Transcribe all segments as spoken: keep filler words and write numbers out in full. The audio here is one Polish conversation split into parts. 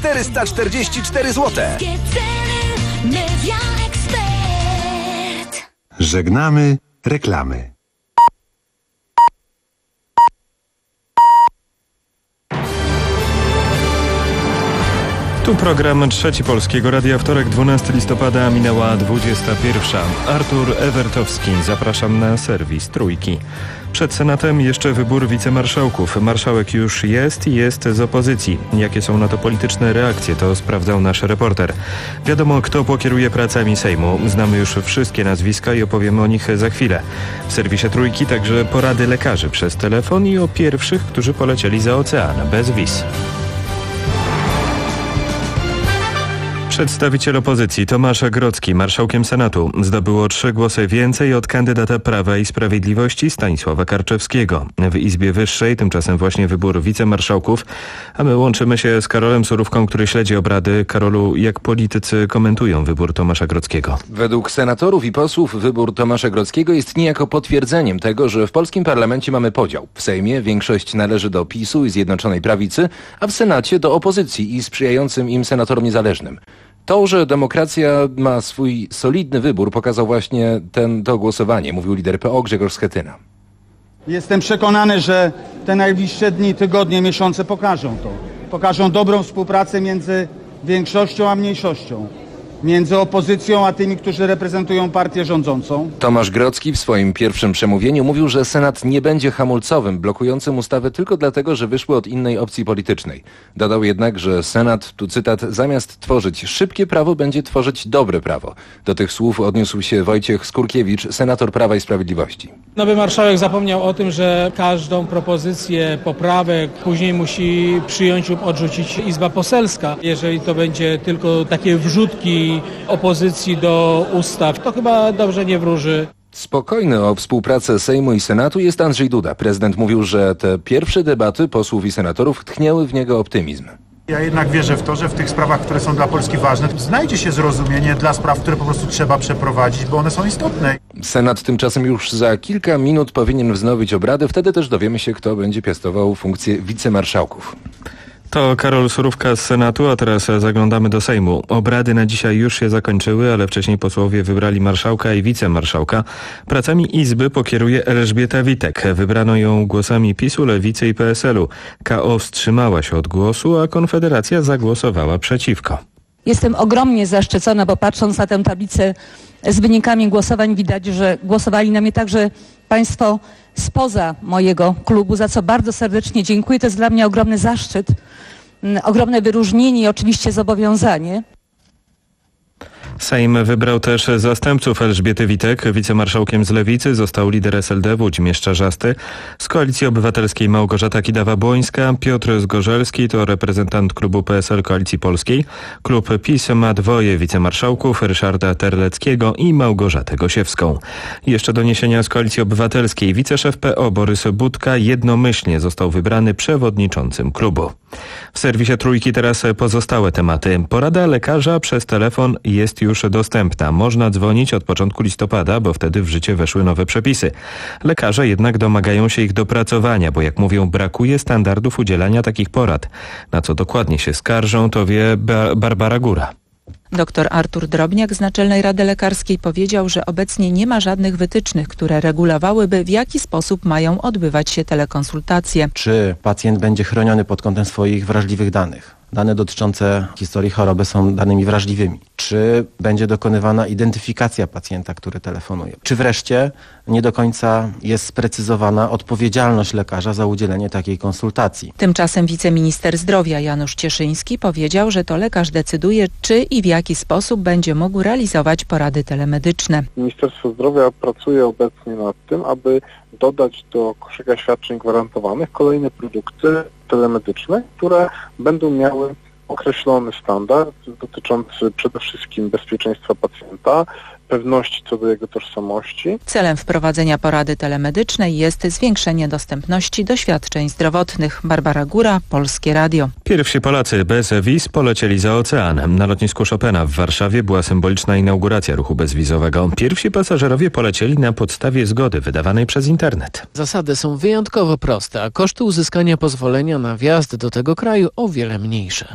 czterysta czterdzieści cztery złote. Żegnamy reklamy. Tu program Trzeci Polskiego Radia, wtorek dwunastego listopada, minęła dwudziesta pierwsza. Artur Ewertowski, zapraszam na serwis Trójki. Przed Senatem jeszcze wybór wicemarszałków. Marszałek już jest i jest z opozycji. Jakie są na to polityczne reakcje, to sprawdzał nasz reporter. Wiadomo, kto pokieruje pracami Sejmu. Znamy już wszystkie nazwiska i opowiemy o nich za chwilę. W serwisie Trójki także porady lekarzy przez telefon i o pierwszych, którzy polecieli za ocean, bez wiz. Przedstawiciel opozycji Tomasz Grodzki, marszałkiem Senatu, zdobył o trzy głosy więcej od kandydata Prawa i Sprawiedliwości Stanisława Karczewskiego. W Izbie Wyższej tymczasem właśnie wybór wicemarszałków, a my łączymy się z Karolem Surówką, który śledzi obrady. Karolu, jak politycy komentują wybór Tomasza Grodzkiego? Według senatorów i posłów wybór Tomasza Grodzkiego jest niejako potwierdzeniem tego, że w polskim parlamencie mamy podział. W Sejmie większość należy do PiSu i Zjednoczonej Prawicy, a w Senacie do opozycji i sprzyjającym im senatorom niezależnym. To, że demokracja ma swój solidny wybór, pokazał właśnie ten, to głosowanie, mówił lider P O Grzegorz Schetyna. Jestem przekonany, że te najbliższe dni, tygodnie, miesiące pokażą to. Pokażą dobrą współpracę między większością a mniejszością. Między opozycją a tymi, którzy reprezentują partię rządzącą. Tomasz Grodzki w swoim pierwszym przemówieniu mówił, że Senat nie będzie hamulcowym, blokującym ustawę tylko dlatego, że wyszły od innej opcji politycznej. Dodał jednak, że Senat, tu cytat, zamiast tworzyć szybkie prawo, będzie tworzyć dobre prawo. Do tych słów odniósł się Wojciech Skurkiewicz, senator Prawa i Sprawiedliwości. Nowy marszałek zapomniał o tym, że każdą propozycję poprawek później musi przyjąć lub odrzucić Izba Poselska. Jeżeli to będzie tylko takie wrzutki opozycji do ustaw, to chyba dobrze nie wróży. Spokojny o współpracę Sejmu i Senatu jest Andrzej Duda. Prezydent mówił, że te pierwsze debaty posłów i senatorów tchnęły w niego optymizm. Ja jednak wierzę w to, że w tych sprawach, które są dla Polski ważne, znajdzie się zrozumienie dla spraw, które po prostu trzeba przeprowadzić, bo one są istotne. Senat tymczasem już za kilka minut powinien wznowić obrady. Wtedy też dowiemy się, kto będzie piastował funkcję wicemarszałków. To Karol Surówka z Senatu, a teraz zaglądamy do Sejmu. Obrady na dzisiaj już się zakończyły, ale wcześniej posłowie wybrali marszałka i wicemarszałka. Pracami Izby pokieruje Elżbieta Witek. Wybrano ją głosami PiSu, Lewicy i P S L u. K O wstrzymała się od głosu, a Konfederacja zagłosowała przeciwko. Jestem ogromnie zaszczycona, bo patrząc na tę tablicę z wynikami głosowań widać, że głosowali na mnie także państwo spoza mojego klubu, za co bardzo serdecznie dziękuję. To jest dla mnie ogromny zaszczyt, ogromne wyróżnienie i oczywiście zobowiązanie. Sejm wybrał też zastępców Elżbiety Witek. Wicemarszałkiem z Lewicy został lider S L D Włodzimierz Czarzasty. Z Koalicji Obywatelskiej Małgorzata Kidawa-Błońska. Piotr Zgorzelski to reprezentant klubu P S L Koalicji Polskiej. Klub PiS ma dwoje wicemarszałków, Ryszarda Terleckiego i Małgorzatę Gosiewską. Jeszcze doniesienia z Koalicji Obywatelskiej. Wiceszef P O Borys Budka jednomyślnie został wybrany przewodniczącym klubu. W serwisie Trójki teraz pozostałe tematy. Porada lekarza przez telefon jest już dostępna. Można dzwonić od początku listopada, bo wtedy w życie weszły nowe przepisy. Lekarze jednak domagają się ich dopracowania, bo jak mówią, brakuje standardów udzielania takich porad. Na co dokładnie się skarżą, to wie ba- Barbara Góra. Doktor Artur Drobniak z Naczelnej Rady Lekarskiej powiedział, że obecnie nie ma żadnych wytycznych, które regulowałyby, w jaki sposób mają odbywać się telekonsultacje. Czy pacjent będzie chroniony pod kątem swoich wrażliwych danych? Dane dotyczące historii choroby są danymi wrażliwymi. Czy będzie dokonywana identyfikacja pacjenta, który telefonuje? Czy wreszcie nie do końca jest sprecyzowana odpowiedzialność lekarza za udzielenie takiej konsultacji? Tymczasem wiceminister zdrowia Janusz Cieszyński powiedział, że to lekarz decyduje, czy i w jaki sposób będzie mógł realizować porady telemedyczne. Ministerstwo Zdrowia pracuje obecnie nad tym, aby dodać do koszyka świadczeń gwarantowanych kolejne produkty telemedyczne, które będą miały określony standard dotyczący przede wszystkim bezpieczeństwa pacjenta, pewności co do jego tożsamości. Celem wprowadzenia porady telemedycznej jest zwiększenie dostępności do świadczeń zdrowotnych. Barbara Góra, Polskie Radio. Pierwsi Polacy bez wiz polecieli za ocean. Na lotnisku Chopina w Warszawie była symboliczna inauguracja ruchu bezwizowego. Pierwsi pasażerowie polecieli na podstawie zgody wydawanej przez internet. Zasady są wyjątkowo proste, a koszty uzyskania pozwolenia na wjazd do tego kraju o wiele mniejsze.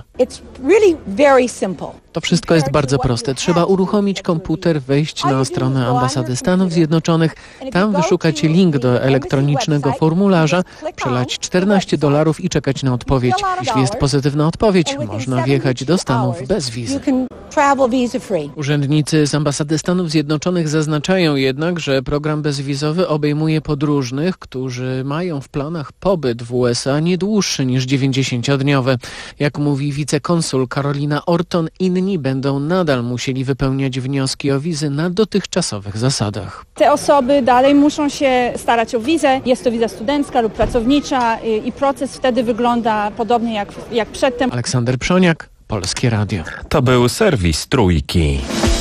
To wszystko jest bardzo proste. Trzeba uruchomić komputer, wejść na stronę Ambasady Stanów Zjednoczonych, tam wyszukać link do elektronicznego formularza, przelać czternaście dolarów i czekać na odpowiedź. Jeśli jest pozytywna odpowiedź, można wjechać do Stanów bez wizy. Urzędnicy z Ambasady Stanów Zjednoczonych zaznaczają jednak, że program bezwizowy obejmuje podróżnych, którzy mają w planach pobyt w U S A nie dłuższy niż dziewięćdziesięciodniowy. Jak mówi wicekonsul Karolina Orton, inni będą nadal musieli wypełniać wnioski o wizy na dotychczasowych zasadach. Te osoby dalej muszą się starać o wizę. Jest to wiza studencka lub pracownicza i proces wtedy wygląda podobnie jak, jak przedtem. Aleksander Przoniak, Polskie Radio. To był serwis Trójki.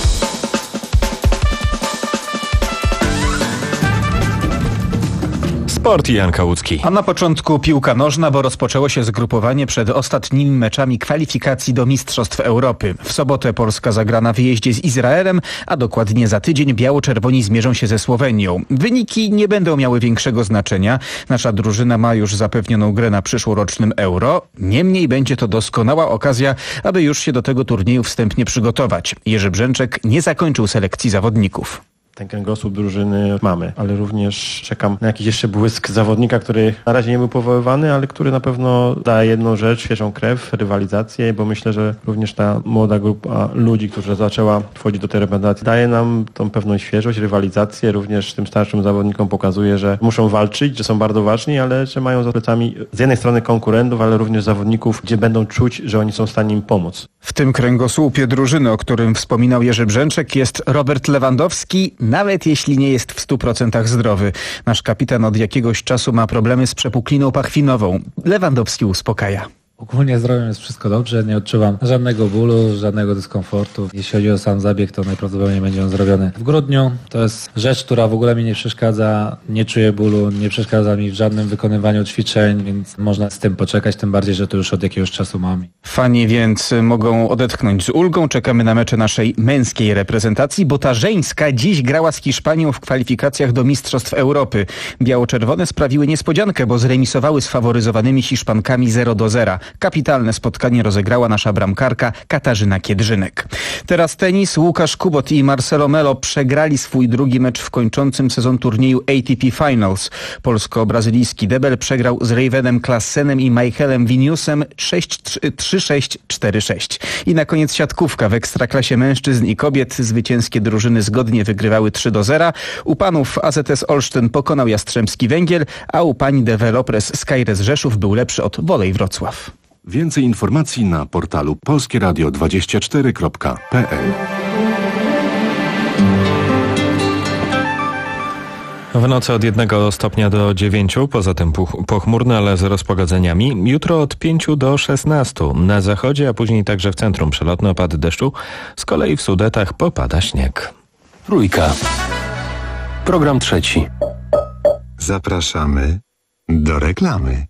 Sport i Jan Kałucki. A na początku piłka nożna, bo rozpoczęło się zgrupowanie przed ostatnimi meczami kwalifikacji do Mistrzostw Europy. W sobotę Polska zagra na wyjeździe z Izraelem, a dokładnie za tydzień biało-czerwoni zmierzą się ze Słowenią. Wyniki nie będą miały większego znaczenia. Nasza drużyna ma już zapewnioną grę na przyszłorocznym Euro. Niemniej będzie to doskonała okazja, aby już się do tego turnieju wstępnie przygotować. Jerzy Brzęczek nie zakończył selekcji zawodników. Ten kręgosłup drużyny mamy, ale również czekam na jakiś jeszcze błysk zawodnika, który na razie nie był powoływany, ale który na pewno daje jedną rzecz, świeżą krew, rywalizację, bo myślę, że również ta młoda grupa ludzi, która zaczęła wchodzić do tej reprezentacji, daje nam tą pewną świeżość, rywalizację, również tym starszym zawodnikom pokazuje, że muszą walczyć, że są bardzo ważni, ale że mają za plecami z jednej strony konkurentów, ale również zawodników, gdzie będą czuć, że oni są w stanie im pomóc. W tym kręgosłupie drużyny, o którym wspominał Jerzy Brzęczek, jest Robert Lewandowski, nawet jeśli nie jest w stu procentach zdrowy. Nasz kapitan od jakiegoś czasu ma problemy z przepukliną pachwinową. Lewandowski uspokaja. Ogólnie zdrowiem jest wszystko dobrze, nie odczuwam żadnego bólu, żadnego dyskomfortu. Jeśli chodzi o sam zabieg, to najprawdopodobniej będzie on zrobiony w grudniu. To jest rzecz, która w ogóle mi nie przeszkadza, nie czuję bólu, nie przeszkadza mi w żadnym wykonywaniu ćwiczeń, więc można z tym poczekać, tym bardziej, że to już od jakiegoś czasu mam. Fani więc mogą odetchnąć z ulgą. Czekamy na mecze naszej męskiej reprezentacji, bo ta żeńska dziś grała z Hiszpanią w kwalifikacjach do Mistrzostw Europy. Biało-czerwone sprawiły niespodziankę, bo zremisowały z faworyzowanymi Hiszpankami zero do zera. Kapitalne spotkanie rozegrała nasza bramkarka Katarzyna Kiedrzynek. Teraz tenis. Łukasz Kubot i Marcelo Melo przegrali swój drugi mecz w kończącym sezon turnieju A T P Finals. Polsko-brazylijski debel przegrał z Ravenem Klassenem i Michaelem Viniusem sześć trzy sześć cztery sześć. I na koniec siatkówka. W ekstraklasie mężczyzn i kobiet zwycięskie drużyny zgodnie wygrywały trzy do zera. U panów A Z S Olsztyn pokonał Jastrzębski Węgiel, a u pań Developers Skyres Rzeszów był lepszy od Wolej Wrocław. Więcej informacji na portalu polskie radio dwadzieścia cztery kropka p l. W nocy od jednego stopnia do dziewięciu, poza tym pochmurno, ale z rozpogodzeniami. Jutro od pięciu do szesnastu. Na zachodzie, a później także w centrum przelotny opady deszczu. Z kolei w Sudetach popada śnieg. Trójka. Program trzeci. Zapraszamy do reklamy.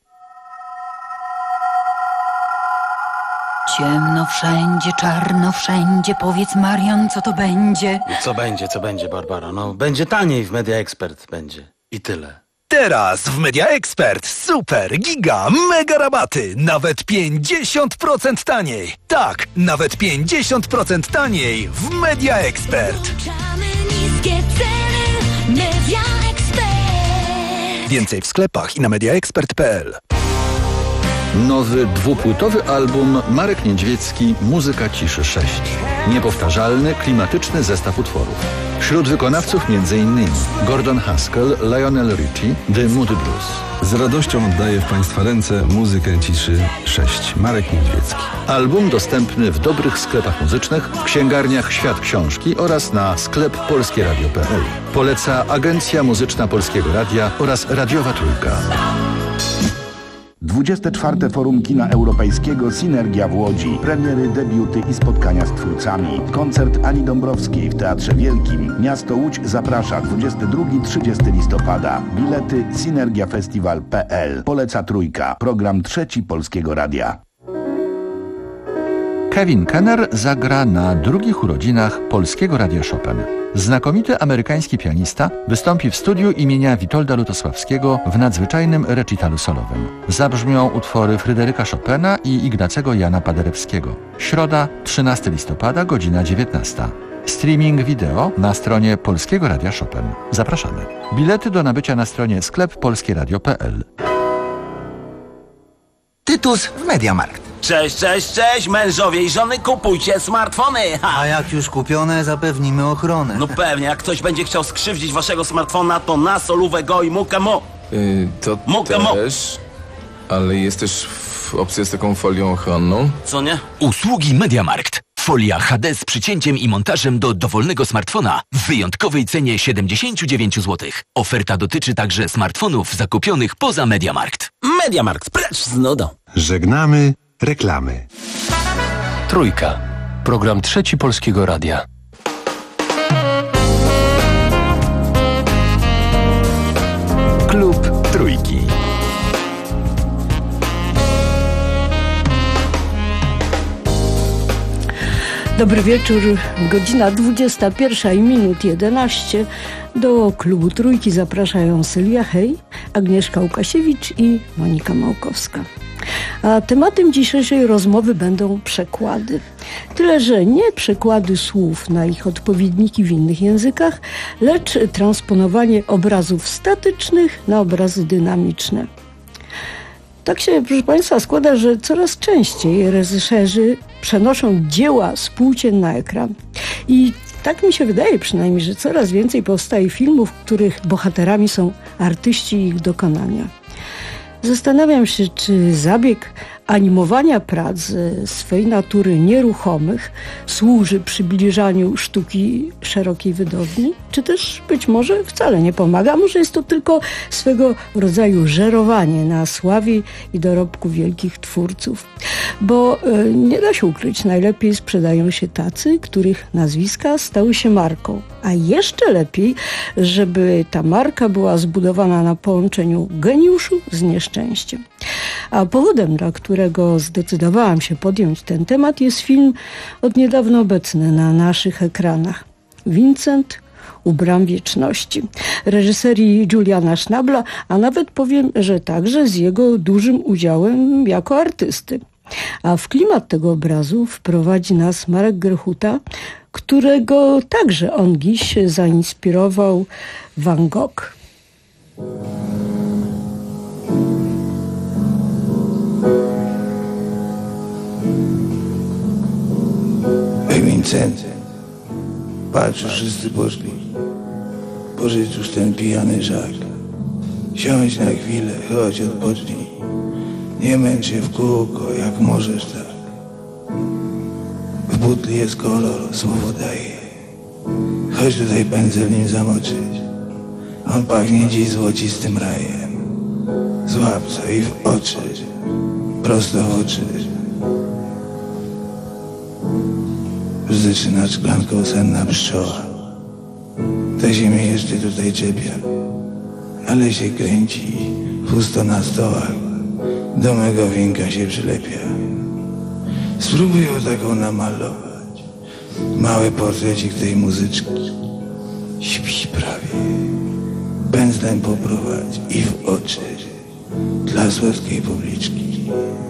Ciemno wszędzie, czarno wszędzie. Powiedz, Marian, co to będzie? Co będzie, co będzie, Barbara? No, będzie taniej w Media Expert, będzie. I tyle. Teraz w Media Expert super, giga, mega rabaty. Nawet pięćdziesiąt procent taniej. Tak, nawet pięćdziesiąt procent taniej w Media Expert. Media Expert. Więcej w sklepach i na mediaexpert kropka p l. Nowy dwupłytowy album Marek Niedźwiecki Muzyka Ciszy sześć. Niepowtarzalny, klimatyczny zestaw utworów. Wśród wykonawców m.in. Gordon Haskell, Lionel Richie, The Moody Blues. Z radością oddaję w Państwa ręce Muzykę Ciszy sześć. Marek Niedźwiecki. Album dostępny w dobrych sklepach muzycznych, w księgarniach Świat Książki oraz na sklep polskie radio kropka p l. Poleca Agencja Muzyczna Polskiego Radia oraz Radiowa Trójka. dwudzieste czwarte Forum Kina Europejskiego Synergia w Łodzi. Premiery, debiuty i spotkania z twórcami. Koncert Ani Dąbrowskiej w Teatrze Wielkim. Miasto Łódź zaprasza dwudziestego drugiego do trzydziestego listopada. Bilety synergiafestiwal kropka p l. Poleca Trójka. Program Trzeci Polskiego Radia. Kevin Kenner zagra na drugich urodzinach Polskiego Radia Chopin. Znakomity amerykański pianista wystąpi w studiu imienia Witolda Lutosławskiego w nadzwyczajnym recitalu solowym. Zabrzmią utwory Fryderyka Chopina i Ignacego Jana Paderewskiego. Środa, trzynastego listopada, godzina dziewiętnasta. Streaming wideo na stronie Polskiego Radia Chopin. Zapraszamy. Bilety do nabycia na stronie sklep polskieradio kropka p l. Tytus w Mediamarkt. Cześć, cześć, cześć, mężowie i żony, kupujcie smartfony! Ha. A jak już kupione, zapewnimy ochronę. No pewnie, jak ktoś będzie chciał skrzywdzić waszego smartfona, to na solówę go i mukę mo. Yy, to mukę też, mo. Ale jest też w opcja z taką folią ochronną. Co nie? Usługi Mediamarkt. Folia H D z przycięciem i montażem do dowolnego smartfona w wyjątkowej cenie siedemdziesiąt dziewięć złotych. Oferta dotyczy także smartfonów zakupionych poza Mediamarkt. Mediamarkt, precz z nudą. Żegnamy reklamy. Trójka. Program Trzeci Polskiego Radia. Klub Trójki. Dobry wieczór, godzina dwudziesta pierwsza i minut jedenaście. Do klubu Trójki zapraszają Sylwia Hej, Agnieszka Łukasiewicz i Monika Małkowska. A tematem dzisiejszej rozmowy będą przekłady. Tyle, że nie przekłady słów na ich odpowiedniki w innych językach, lecz transponowanie obrazów statycznych na obrazy dynamiczne. Tak się, proszę Państwa, składa, że coraz częściej reżyserzy przenoszą dzieła z płócien na ekran. I tak mi się wydaje przynajmniej, że coraz więcej powstaje filmów, w których bohaterami są artyści i ich dokonania. Zastanawiam się, czy zabieg animowania prac ze swej natury nieruchomych służy przybliżaniu sztuki szerokiej widowni, czy też być może wcale nie pomaga. Może jest to tylko swego rodzaju żerowanie na sławie i dorobku wielkich twórców. Bo e, nie da się ukryć, najlepiej sprzedają się tacy, których nazwiska stały się marką. A jeszcze lepiej, żeby ta marka była zbudowana na połączeniu geniuszu z nieszczęściem. A powodem, dla którego zdecydowałam się podjąć ten temat, jest film od niedawna obecny na naszych ekranach. Vincent u bram wieczności. Reżyserii Juliana Schnabla, a nawet powiem, że także z jego dużym udziałem jako artysty. A w klimat tego obrazu wprowadzi nas Marek Grechuta, którego także on dziś zainspirował Van Gogh. Ej, Vincent, patrz, wszyscy poszli. Pożycz już ten pijany żak. Siądź na chwilę, chodź, odpocznij. Nie męcz się w kółko, jak możesz tak. W butli jest kolor, słowo daje. Chodź tutaj pędzel nim zamoczyć. On pachnie dziś złocistym rajem. Złap co i w oczy, prosto w oczy. Zaczyna szklanką senna pszczoła. Ta się mnie jeszcze tutaj czepia, ale się kręci, pusto na stołach. Do mego winka się przylepia. Spróbuj ją taką namalować. Mały portrecik tej muzyczki. Śpi prawie. Pędzlem poprowadź i w oczy. Dla słodkiej publiczki.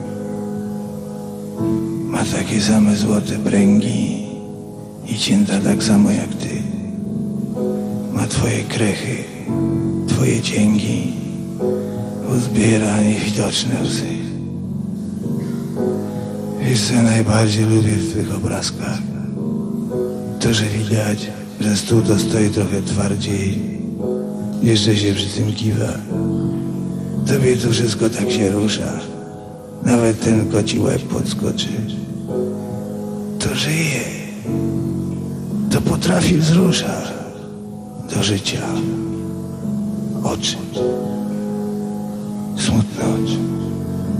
Ma takie same złote pręgi i cięta tak samo jak ty. Ma twoje krechy, twoje cięgi. Uzbiera niewidoczne łzy. Wiesz co najbardziej lubię w twych obrazkach? To, że widać, że stół to stoi trochę twardziej. Jeszcze się przy tym kiwa. Tobie tu wszystko tak się rusza. Nawet ten koci łeb podskoczy. To żyje. To potrafi wzruszać do życia. Oczy. Smutne oczy.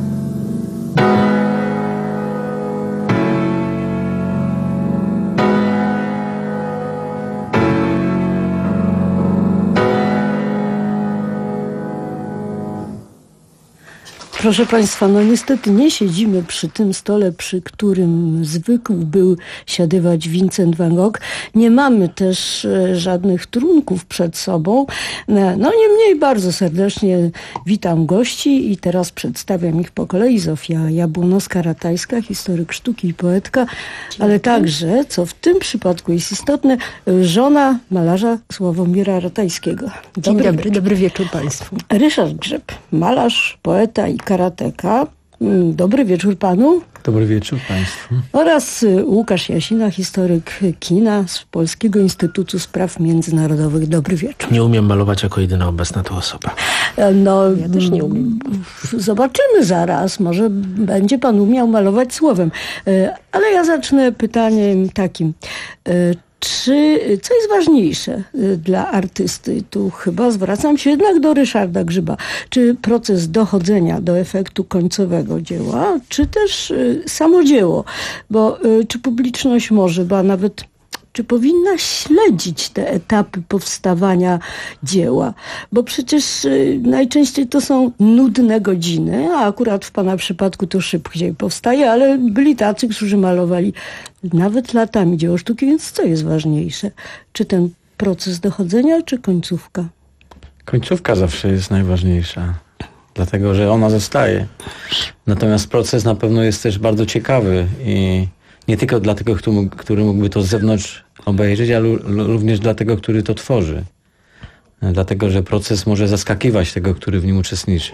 Proszę Państwa, no niestety nie siedzimy przy tym stole, przy którym zwykł był siadywać Vincent van Gogh. Nie mamy też e, żadnych trunków przed sobą. No niemniej bardzo serdecznie witam gości i teraz przedstawiam ich po kolei. Zofia Jabłonowska-Ratajska, historyk sztuki i poetka, ale także, co w tym przypadku jest istotne, żona malarza Sławomira Ratajskiego. Dzień dobry, dobry, dobry wieczór Państwu. Ryszard Grzeb, malarz, poeta i karateka. Dobry wieczór Panu. Dobry wieczór Państwu. Oraz Łukasz Jasina, historyk kina z Polskiego Instytutu Spraw Międzynarodowych. Dobry wieczór. Nie umiem malować jako jedyna obecna tu osoba. No, ja też nie umiem. Zobaczymy zaraz. Może będzie Pan umiał malować słowem. Ale ja zacznę pytaniem takim. Czy, co jest ważniejsze dla artysty? Tu chyba zwracam się jednak do Ryszarda Grzyba. Czy proces dochodzenia do efektu końcowego dzieła, czy też samo dzieło? Bo czy publiczność może, ba nawet czy powinna śledzić te etapy powstawania dzieła? Bo przecież najczęściej to są nudne godziny, a akurat w Pana przypadku to szybciej powstaje, ale byli tacy, którzy malowali nawet latami dzieło sztuki, więc co jest ważniejsze? Czy ten proces dochodzenia, czy końcówka? Końcówka zawsze jest najważniejsza, dlatego że ona zostaje. Natomiast proces na pewno jest też bardzo ciekawy i nie tylko dla tego, który mógłby to z zewnątrz obejrzeć, ale również dla tego, który to tworzy. Dlatego, że proces może zaskakiwać tego, który w nim uczestniczy.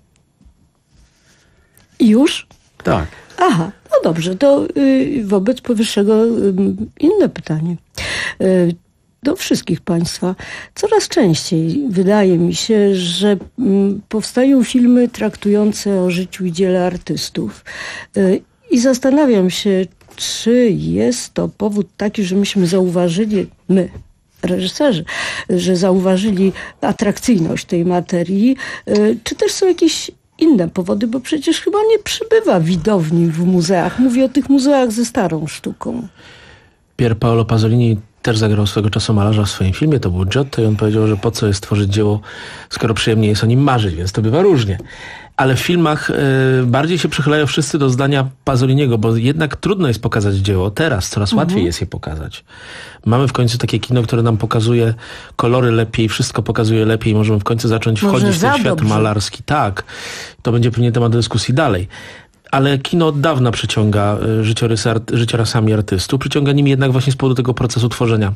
Już? Tak. Aha, no dobrze, to y, wobec powyższego y, inne pytanie. Y, do wszystkich Państwa. Coraz częściej wydaje mi się, że y, powstają filmy traktujące o życiu i dziele artystów. Y, I zastanawiam się, czy jest to powód taki, że myśmy zauważyli, my, reżyserzy, że zauważyli atrakcyjność tej materii, czy też są jakieś inne powody, bo przecież chyba nie przybywa widowni w muzeach. Mówię o tych muzeach ze starą sztuką. Pier Paolo Pasolini też zagrał swego czasu malarza w swoim filmie, to był Giotto i on powiedział, że po co jest tworzyć dzieło, skoro przyjemnie jest o nim marzyć, więc to bywa różnie. Ale w filmach y, bardziej się przychylają wszyscy do zdania Pasoliniego, bo jednak trudno jest pokazać dzieło. Teraz coraz mhm. łatwiej jest je pokazać. Mamy w końcu takie kino, które nam pokazuje kolory lepiej, wszystko pokazuje lepiej. Możemy w końcu zacząć Może wchodzić w ten za świat dobrze. malarski. Tak, to będzie pewnie temat dyskusji dalej. Ale kino od dawna przyciąga y, życiorysy art, życiorysami artystów. Przyciąga nimi jednak właśnie z powodu tego procesu tworzenia.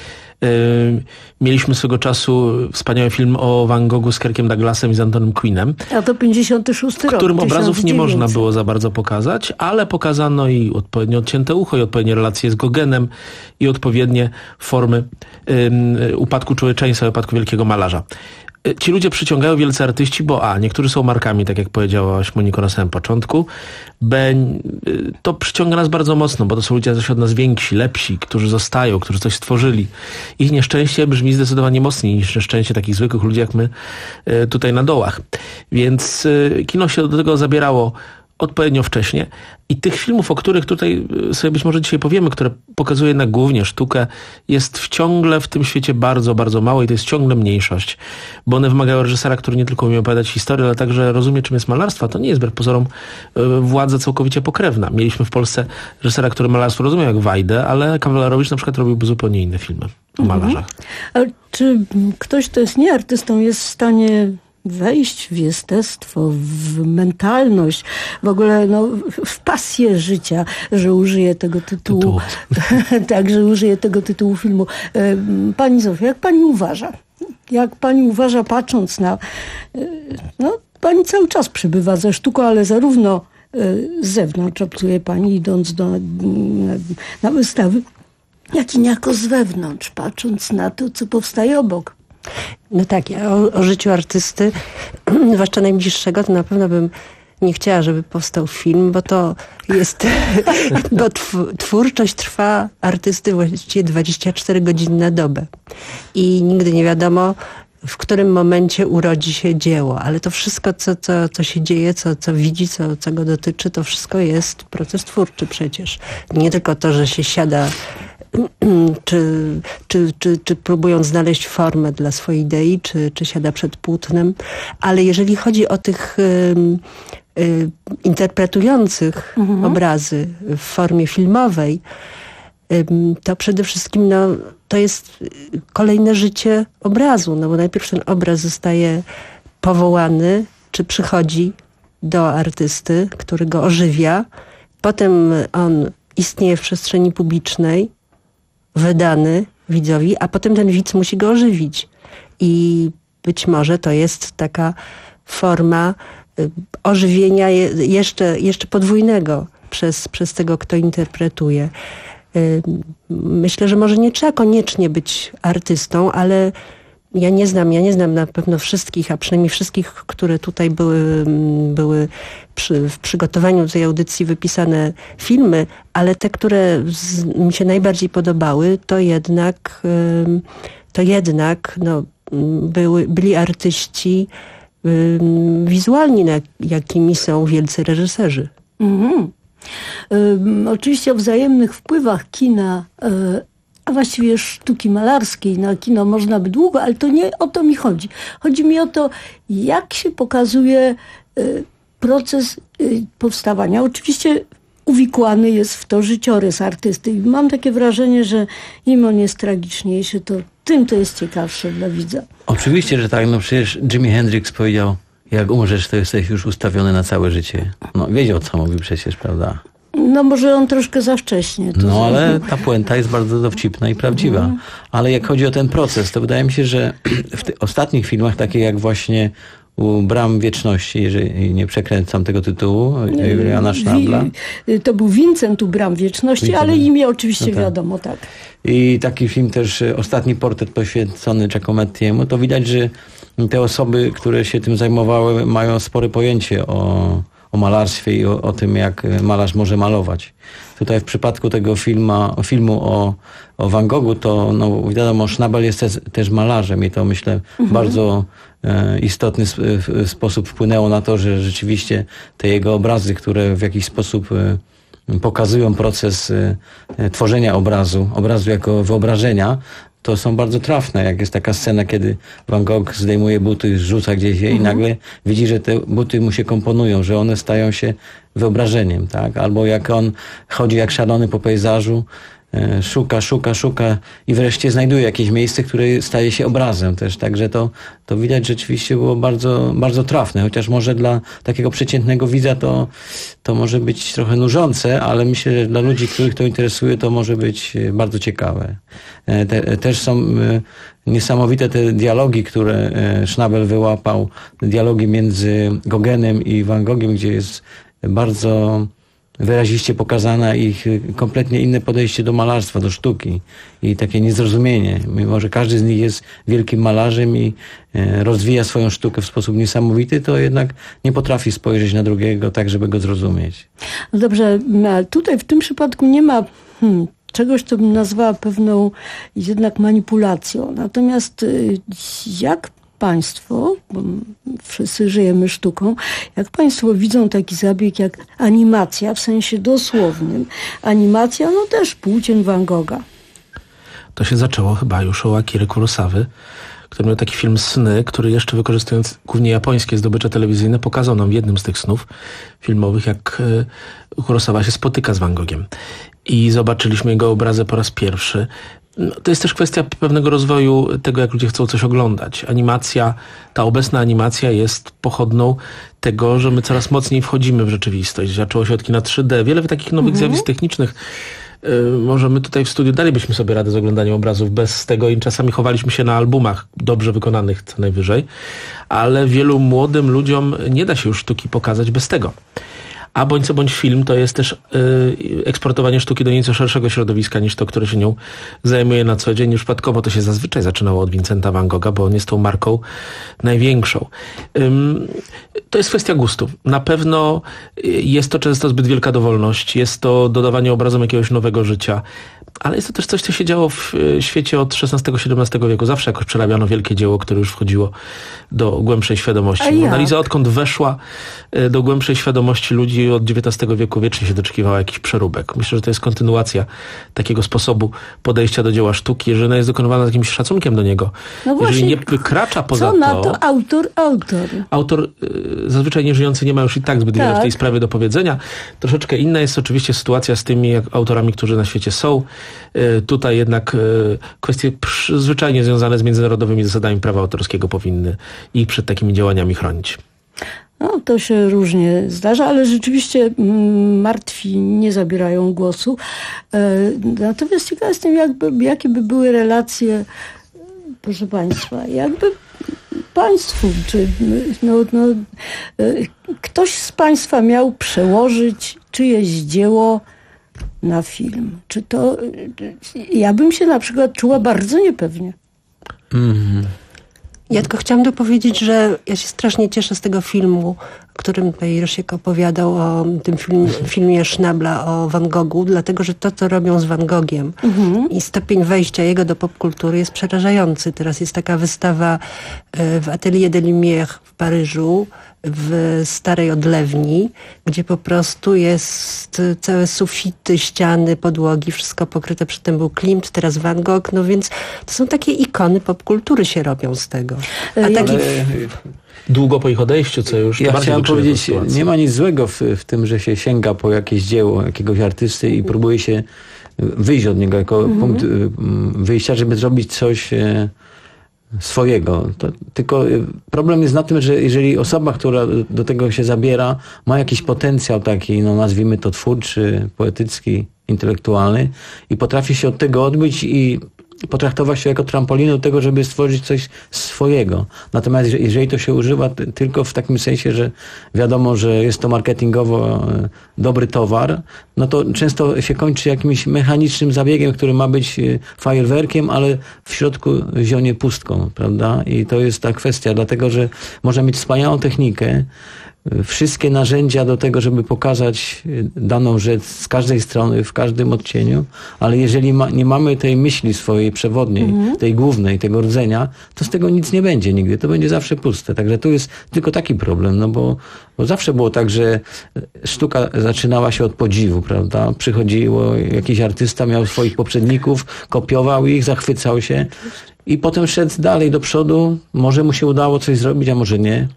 Yy, mieliśmy swego czasu wspaniały film o Van Goghu z Kirkiem Douglasem i z Antonym Queenem. A to pięćdziesiąty szósty rok. Którym obrazów tysiąc nie dziewięćset. można było za bardzo pokazać, ale pokazano i odpowiednio odcięte ucho, i odpowiednie relacje z Gogenem, i odpowiednie formy yy, upadku człowieczeństwa, upadku wielkiego malarza. Ci ludzie przyciągają wielcy artyści, bo a, niektórzy są markami, tak jak powiedziałaś Moniko na samym początku, b, to przyciąga nas bardzo mocno, bo to są ludzie coś od nas więksi, lepsi, którzy zostają, którzy coś stworzyli. Ich nieszczęście brzmi zdecydowanie mocniej niż nieszczęście takich zwykłych ludzi jak my tutaj na dołach. Więc kino się do tego zabierało odpowiednio wcześnie i tych filmów, o których tutaj sobie być może dzisiaj powiemy, które pokazuje jednak głównie sztukę, jest w ciągle w tym świecie bardzo, bardzo mało i to jest ciągle mniejszość, bo one wymagają reżysera, który nie tylko umie opowiadać historię, ale także rozumie, czym jest malarstwo. To nie jest wbrew pozorom władza całkowicie pokrewna. Mieliśmy w Polsce reżysera, który malarstwo rozumiał jak Wajdę, ale Kawalerowicz na przykład robiłby zupełnie inne filmy o malarzach. A czy ktoś, kto jest nie artystą, jest w stanie wejść w jestestwo, w mentalność, w ogóle no, w pasję życia, że użyję tego tytułu. Tak, że użyję tego tytułu filmu. Pani Zofia, jak pani uważa? Jak pani uważa, patrząc na... No, pani cały czas przybywa ze sztuką, ale zarówno z zewnątrz obcuje pani, idąc do, na, na wystawy, jak i niejako z wewnątrz, patrząc na to, co powstaje obok. No tak, ja o, o życiu artysty, zwłaszcza najbliższego, to na pewno bym nie chciała, żeby powstał film, bo to jest, bo twórczość trwa artysty właściwie dwadzieścia cztery godziny na dobę. I nigdy nie wiadomo, w którym momencie urodzi się dzieło, ale to wszystko, co, co, co się dzieje, co, co widzi, co, co go dotyczy, to wszystko jest proces twórczy przecież. Nie tylko to, że się siada czy, czy, czy, czy próbując znaleźć formę dla swojej idei, czy, czy siada przed płótnem. Ale jeżeli chodzi o tych y, y, interpretujących mhm. obrazy w formie filmowej, y, to przede wszystkim no, to jest kolejne życie obrazu, no bo najpierw ten obraz zostaje powołany, czy przychodzi do artysty, który go ożywia. Potem on istnieje w przestrzeni publicznej, wydany widzowi, a potem ten widz musi go ożywić. I być może to jest taka forma ożywienia jeszcze, jeszcze podwójnego przez, przez tego, kto interpretuje. Myślę, że może nie trzeba koniecznie być artystą, ale ja nie znam, ja nie znam na pewno wszystkich, a przynajmniej wszystkich, które tutaj były, były przy, w przygotowaniu tej audycji wypisane filmy, ale te, które z, mi się najbardziej podobały, to jednak, to jednak no, były, byli artyści wizualni, jakimi są wielcy reżyserzy. Mhm. Y, oczywiście o wzajemnych wpływach kina, y, a właściwie sztuki malarskiej na kino można by długo, ale to nie o to mi chodzi. Chodzi mi o to, jak się pokazuje y, proces y, powstawania. Oczywiście uwikłany jest w to życiorys artysty. I mam takie wrażenie, że im on jest tragiczniejszy, to tym to jest ciekawsze dla widza. Oczywiście, że tak. No przecież Jimi Hendrix powiedział, jak umrzesz, to jesteś już ustawiony na całe życie. No wiedział, co mówi przecież, prawda? No może on troszkę za wcześnie. To no ale ta puenta jest bardzo dowcipna i prawdziwa. Mhm. Ale jak chodzi o ten proces, to wydaje mi się, że w tych ostatnich filmach, takie jak właśnie u Bram Wieczności, jeżeli nie przekręcam tego tytułu, Juliana Schnabla. To był Vincent u Bram Wieczności, Vincent. Ale imię oczywiście no tak. wiadomo, tak. I taki film też, Ostatni portret poświęcony Giacomettiemu, to widać, że te osoby, które się tym zajmowały, mają spore pojęcie o, o malarstwie i o, o tym, jak malarz może malować. Tutaj w przypadku tego filma, filmu o, o Van Goghu, to no, wiadomo, Schnabel jest też, też malarzem i to myślę mhm. bardzo e, istotny sp w sposób wpłynęło na to, że rzeczywiście te jego obrazy, które w jakiś sposób e, pokazują proces e, tworzenia obrazu, obrazu jako wyobrażenia, to są bardzo trafne. Jak jest taka scena, kiedy Van Gogh zdejmuje buty, rzuca gdzieś je mhm. i nagle widzi, że te buty mu się komponują, że one stają się wyobrażeniem, tak? Albo jak on chodzi jak szalony po pejzażu, e, szuka, szuka, szuka i wreszcie znajduje jakieś miejsce, które staje się obrazem też. Także to, to widać rzeczywiście było bardzo, bardzo trafne. Chociaż może dla takiego przeciętnego widza to, to może być trochę nużące, ale myślę, że dla ludzi, których to interesuje, to może być bardzo ciekawe. E, te, też są e, niesamowite te dialogi, które e, Schnabel wyłapał. Dialogi między Gauguinem i Van Gogiem, gdzie jest bardzo wyraziście pokazana ich kompletnie inne podejście do malarstwa, do sztuki i takie niezrozumienie. Mimo że każdy z nich jest wielkim malarzem i rozwija swoją sztukę w sposób niesamowity, to jednak nie potrafi spojrzeć na drugiego tak, żeby go zrozumieć. No dobrze, ale tutaj w tym przypadku nie ma hmm, czegoś, co bym nazwała pewną jednak manipulacją. Natomiast jak Państwo, bo wszyscy żyjemy sztuką, jak Państwo widzą taki zabieg jak animacja w sensie dosłownym. Animacja, no też płócień Van Gogha. To się zaczęło chyba już u Akiry Kurosawy, który miał taki film Sny, który jeszcze wykorzystując głównie japońskie zdobycze telewizyjne pokazał nam w jednym z tych snów filmowych, jak Kurosawa się spotyka z Van Gogiem. I zobaczyliśmy jego obrazy po raz pierwszy. No, to jest też kwestia pewnego rozwoju tego, jak ludzie chcą coś oglądać. Animacja, ta obecna animacja jest pochodną tego, że my coraz mocniej wchodzimy w rzeczywistość. Zaczęło się od kina trzy D. Wiele takich nowych mhm. zjawisk technicznych. Yy, może my tutaj w studiu dalibyśmy sobie radę z oglądaniem obrazów bez tego i czasami chowaliśmy się na albumach dobrze wykonanych co najwyżej. Ale wielu młodym ludziom nie da się już sztuki pokazać bez tego. A bądź co bądź film to jest też y, eksportowanie sztuki do nieco szerszego środowiska niż to, które się nią zajmuje na co dzień. Przypadkowo to się zazwyczaj zaczynało od Vincenta van Gogha, bo on jest tą marką największą. Ym, to jest kwestia gustów. Na pewno jest to często zbyt wielka dowolność. Jest to dodawanie obrazom jakiegoś nowego życia. Ale jest to też coś, co się działo w świecie od szesnastego siedemnastego wieku. Zawsze jakoś przerabiano wielkie dzieło, które już wchodziło do głębszej świadomości. Mona Lisa, odkąd weszła do głębszej świadomości ludzi od dziewiętnastego wieku, wiecznie się doczekiwała jakichś przeróbek. Myślę, że to jest kontynuacja takiego sposobu podejścia do dzieła sztuki, jeżeli ona jest dokonywana z jakimś szacunkiem do niego. No jeżeli właśnie, nie wykracza poza co na to... to autor, autor. Autor y, zazwyczaj nieżyjący nie ma już i tak zbyt wiele tak. w tej sprawie do powiedzenia. Troszeczkę inna jest oczywiście sytuacja z tymi jak, autorami, którzy na świecie są. Y, tutaj jednak y, kwestie przy, zwyczajnie związane z międzynarodowymi zasadami prawa autorskiego powinny ich przed takimi działaniami chronić. No, to się różnie zdarza, ale rzeczywiście mm, martwi nie zabierają głosu. E, natomiast ciekaw jestem, jakby, jakie by były relacje, proszę Państwa, jakby Państwu, czy no, no, e, ktoś z Państwa miał przełożyć czyjeś dzieło na film. Czy to... Ja bym się na przykład czuła bardzo niepewnie. Mhm. Ja tylko chciałam dopowiedzieć, że ja się strasznie cieszę z tego filmu, o którym tutaj Rysiek opowiadał, o tym film, filmie Schnabla o Van Goghu, dlatego, że to, co robią z Van Gogiem mhm. i stopień wejścia jego do popkultury jest przerażający. Teraz jest taka wystawa w Atelier des Lumières w Paryżu, w starej odlewni, gdzie po prostu jest całe sufity, ściany, podłogi, wszystko pokryte. Przedtem był Klimt, teraz Van Gogh, no więc to są takie ikony popkultury się robią z tego. A Ale... taki... Długo po ich odejściu, co już ja bardziej chciałem powiedzieć, sytuację. Nie ma nic złego w, w tym, że się sięga po jakieś dzieło jakiegoś artysty i próbuje się wyjść od niego jako mhm. punkt wyjścia, żeby zrobić coś swojego. To, tylko problem jest na tym, że jeżeli osoba, która do tego się zabiera, ma jakiś potencjał taki, no nazwijmy to twórczy, poetycki, intelektualny i potrafi się od tego odbyć i potraktować się jako trampolinę do tego, żeby stworzyć coś swojego. Natomiast jeżeli to się używa t- tylko w takim sensie, że wiadomo, że jest to marketingowo e, dobry towar, no to często się kończy jakimś mechanicznym zabiegiem, który ma być e, fajerwerkiem, ale w środku zionie pustką, prawda? I to jest ta kwestia, dlatego że można mieć wspaniałą technikę, wszystkie narzędzia do tego, żeby pokazać daną rzecz z każdej strony, w każdym odcieniu, ale jeżeli ma, nie mamy tej myśli swojej przewodniej, mhm. tej głównej, tego rdzenia, to z tego nic nie będzie nigdy. To będzie zawsze puste. Także tu jest tylko taki problem, no bo, bo zawsze było tak, że sztuka zaczynała się od podziwu, prawda? Przychodziło jakiś artysta, miał swoich poprzedników, kopiował ich, zachwycał się i potem szedł dalej do przodu. Może mu się udało coś zrobić, a może nie.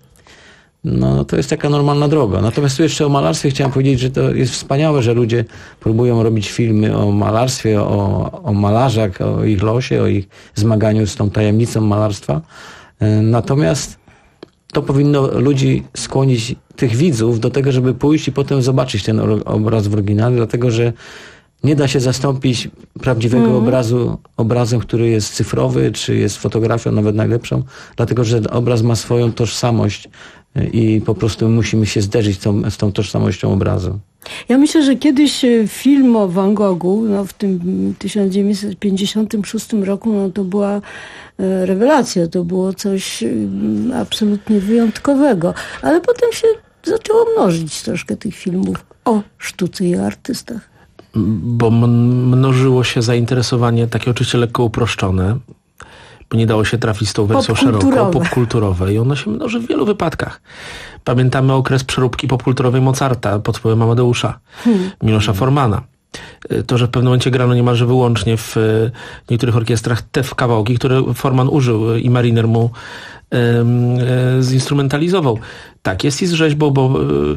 No to jest taka normalna droga. Natomiast tu jeszcze o malarstwie chciałem powiedzieć, że to jest wspaniałe, że ludzie próbują robić filmy o malarstwie, o, o malarzach, o ich losie, o ich zmaganiu z tą tajemnicą malarstwa. Natomiast to powinno ludzi skłonić, tych widzów, do tego, żeby pójść i potem zobaczyć ten obraz w oryginale, dlatego że nie da się zastąpić prawdziwego mm. obrazu obrazem, który jest cyfrowy, czy jest fotografią, nawet najlepszą, dlatego że ten obraz ma swoją tożsamość i po prostu musimy się zderzyć z tą, z tą tożsamością obrazu. Ja myślę, że kiedyś film o Van Goghu, no w tym tysiąc dziewięćset pięćdziesiątym szóstym roku, no to była rewelacja, to było coś absolutnie wyjątkowego. Ale potem się zaczęło mnożyć troszkę tych filmów o sztuce i o artystach. Bo mnożyło się zainteresowanie takie oczywiście lekko uproszczone, bo nie dało się trafić z tą wersją szeroką, popkulturowe i ono się mnoży w wielu wypadkach. Pamiętamy okres przeróbki popkulturowej Mozarta pod wpływem Amadeusza, hmm. Milosza Formana. To, że w pewnym momencie grano niemalże wyłącznie w niektórych orkiestrach te kawałki, które Forman użył i Mariner mu e, zinstrumentalizował. Tak, jest i z rzeźbą, bo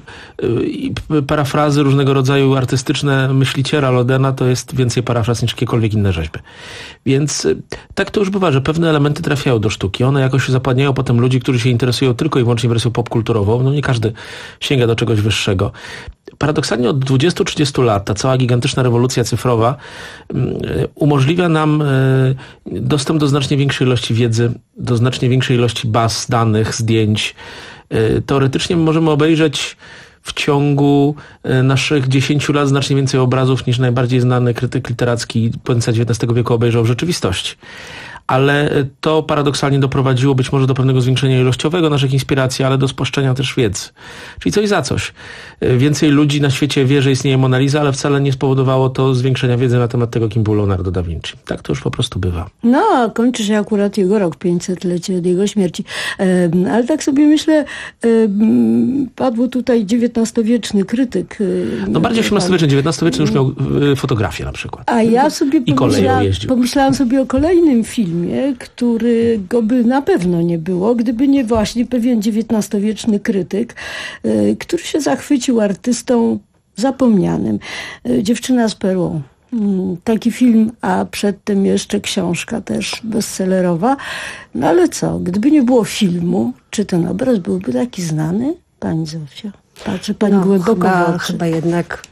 e, parafrazy różnego rodzaju artystyczne myśliciela Lodena to jest więcej parafraz niż jakiekolwiek inne rzeźby. Więc e, tak to już bywa, że pewne elementy trafiają do sztuki. One jakoś zapładniają potem ludzi, którzy się interesują tylko i wyłącznie wersją popkulturową. No nie każdy sięga do czegoś wyższego. Paradoksalnie od dwudziestu trzydziestu lat ta cała gigantyczna rewolucja cyfrowa umożliwia nam dostęp do znacznie większej ilości wiedzy, do znacznie większej ilości baz danych, zdjęć. Teoretycznie możemy obejrzeć w ciągu naszych dziesięciu lat znacznie więcej obrazów niż najbardziej znany krytyk literacki końca dziewiętnastego wieku obejrzał w rzeczywistości. ale to paradoksalnie doprowadziło być może do pewnego zwiększenia ilościowego naszych inspiracji, ale do spłaszczenia też wiedzy. Czyli coś za coś. Więcej ludzi na świecie wie, że istnieje Mona Lisa, ale wcale nie spowodowało to zwiększenia wiedzy na temat tego, kim był Leonardo da Vinci. Tak to już po prostu bywa. No, a kończy się akurat jego rok, pięćsetlecie od jego śmierci. E, ale tak sobie myślę, e, padło tutaj dziewiętnastowieczny krytyk. E, no bardziej osiemnastowieczny, dziewiętnastowieczny już miał e, fotografię na przykład. A ja sobie I koleją jeździł. Pomyślałam sobie o kolejnym filmie, którego by na pewno nie było, gdyby nie właśnie pewien dziewiętnastowieczny krytyk, e, który się zachwycił artystą zapomnianym. E, Dziewczyna z perłą. Taki film, a przedtem jeszcze książka też bestsellerowa. No ale co, gdyby nie było filmu, czy ten obraz byłby taki znany? Pani Zofia, patrzy pani no, głęboko chyba, w oczy. chyba jednak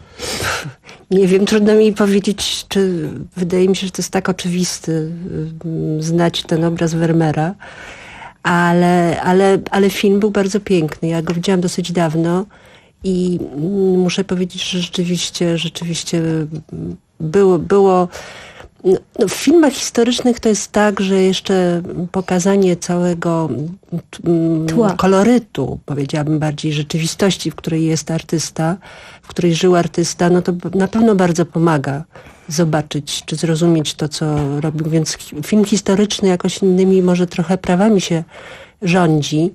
nie wiem, trudno mi powiedzieć, czy wydaje mi się, że to jest tak oczywisty znać ten obraz Vermeera, ale, ale, ale film był bardzo piękny. Ja go widziałam dosyć dawno. I muszę powiedzieć, że rzeczywiście, rzeczywiście było, było no, w filmach historycznych to jest tak, że jeszcze pokazanie całego Tła. kolorytu, powiedziałabym bardziej rzeczywistości, w której jest artysta, w której żył artysta, no to na pewno bardzo pomaga zobaczyć, czy zrozumieć to, co robił. Więc film historyczny jakoś innymi może trochę prawami się rządzi.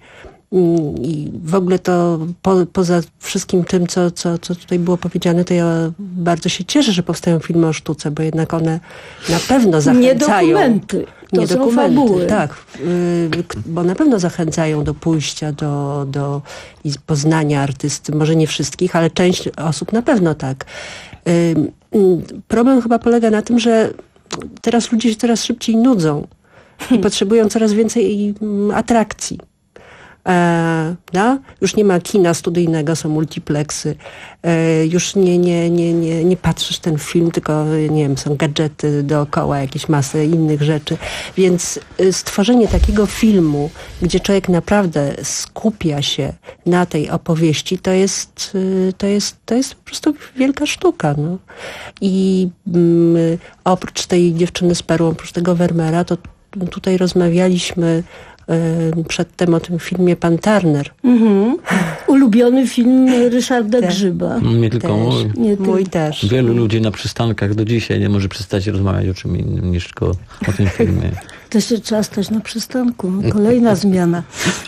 I w ogóle to po, poza wszystkim tym, co, co, co tutaj było powiedziane, to ja bardzo się cieszę, że powstają filmy o sztuce, bo jednak one na pewno zachęcają. Nie dokumenty, to nie są dokumenty, fabuły. tak, bo na pewno zachęcają do pójścia, do, do poznania artysty. Może nie wszystkich, ale część osób na pewno tak. Problem chyba polega na tym, że teraz ludzie się coraz szybciej nudzą i potrzebują coraz więcej atrakcji. E, no? Już nie ma kina studyjnego, są multiplexy. E, już nie, nie, nie, nie, nie patrzysz ten film, tylko nie wiem, są gadżety dookoła, jakieś masy innych rzeczy. Więc stworzenie takiego filmu, gdzie człowiek naprawdę skupia się na tej opowieści, to jest, to jest, to jest po prostu wielka sztuka. No. I mm, oprócz tej Dziewczyny z perłą, oprócz tego Vermeera, to tutaj rozmawialiśmy przedtem o tym filmie Pan Turner. Mhm. Ulubiony film Ryszarda Te. Grzyba. Nie tylko też. mój. Nie Mój ty. też. Wielu ludzi na przystankach do dzisiaj nie może przestać rozmawiać o czym innym niż tylko o tym filmie. To się trzeba stać na przystanku. Kolejna zmiana.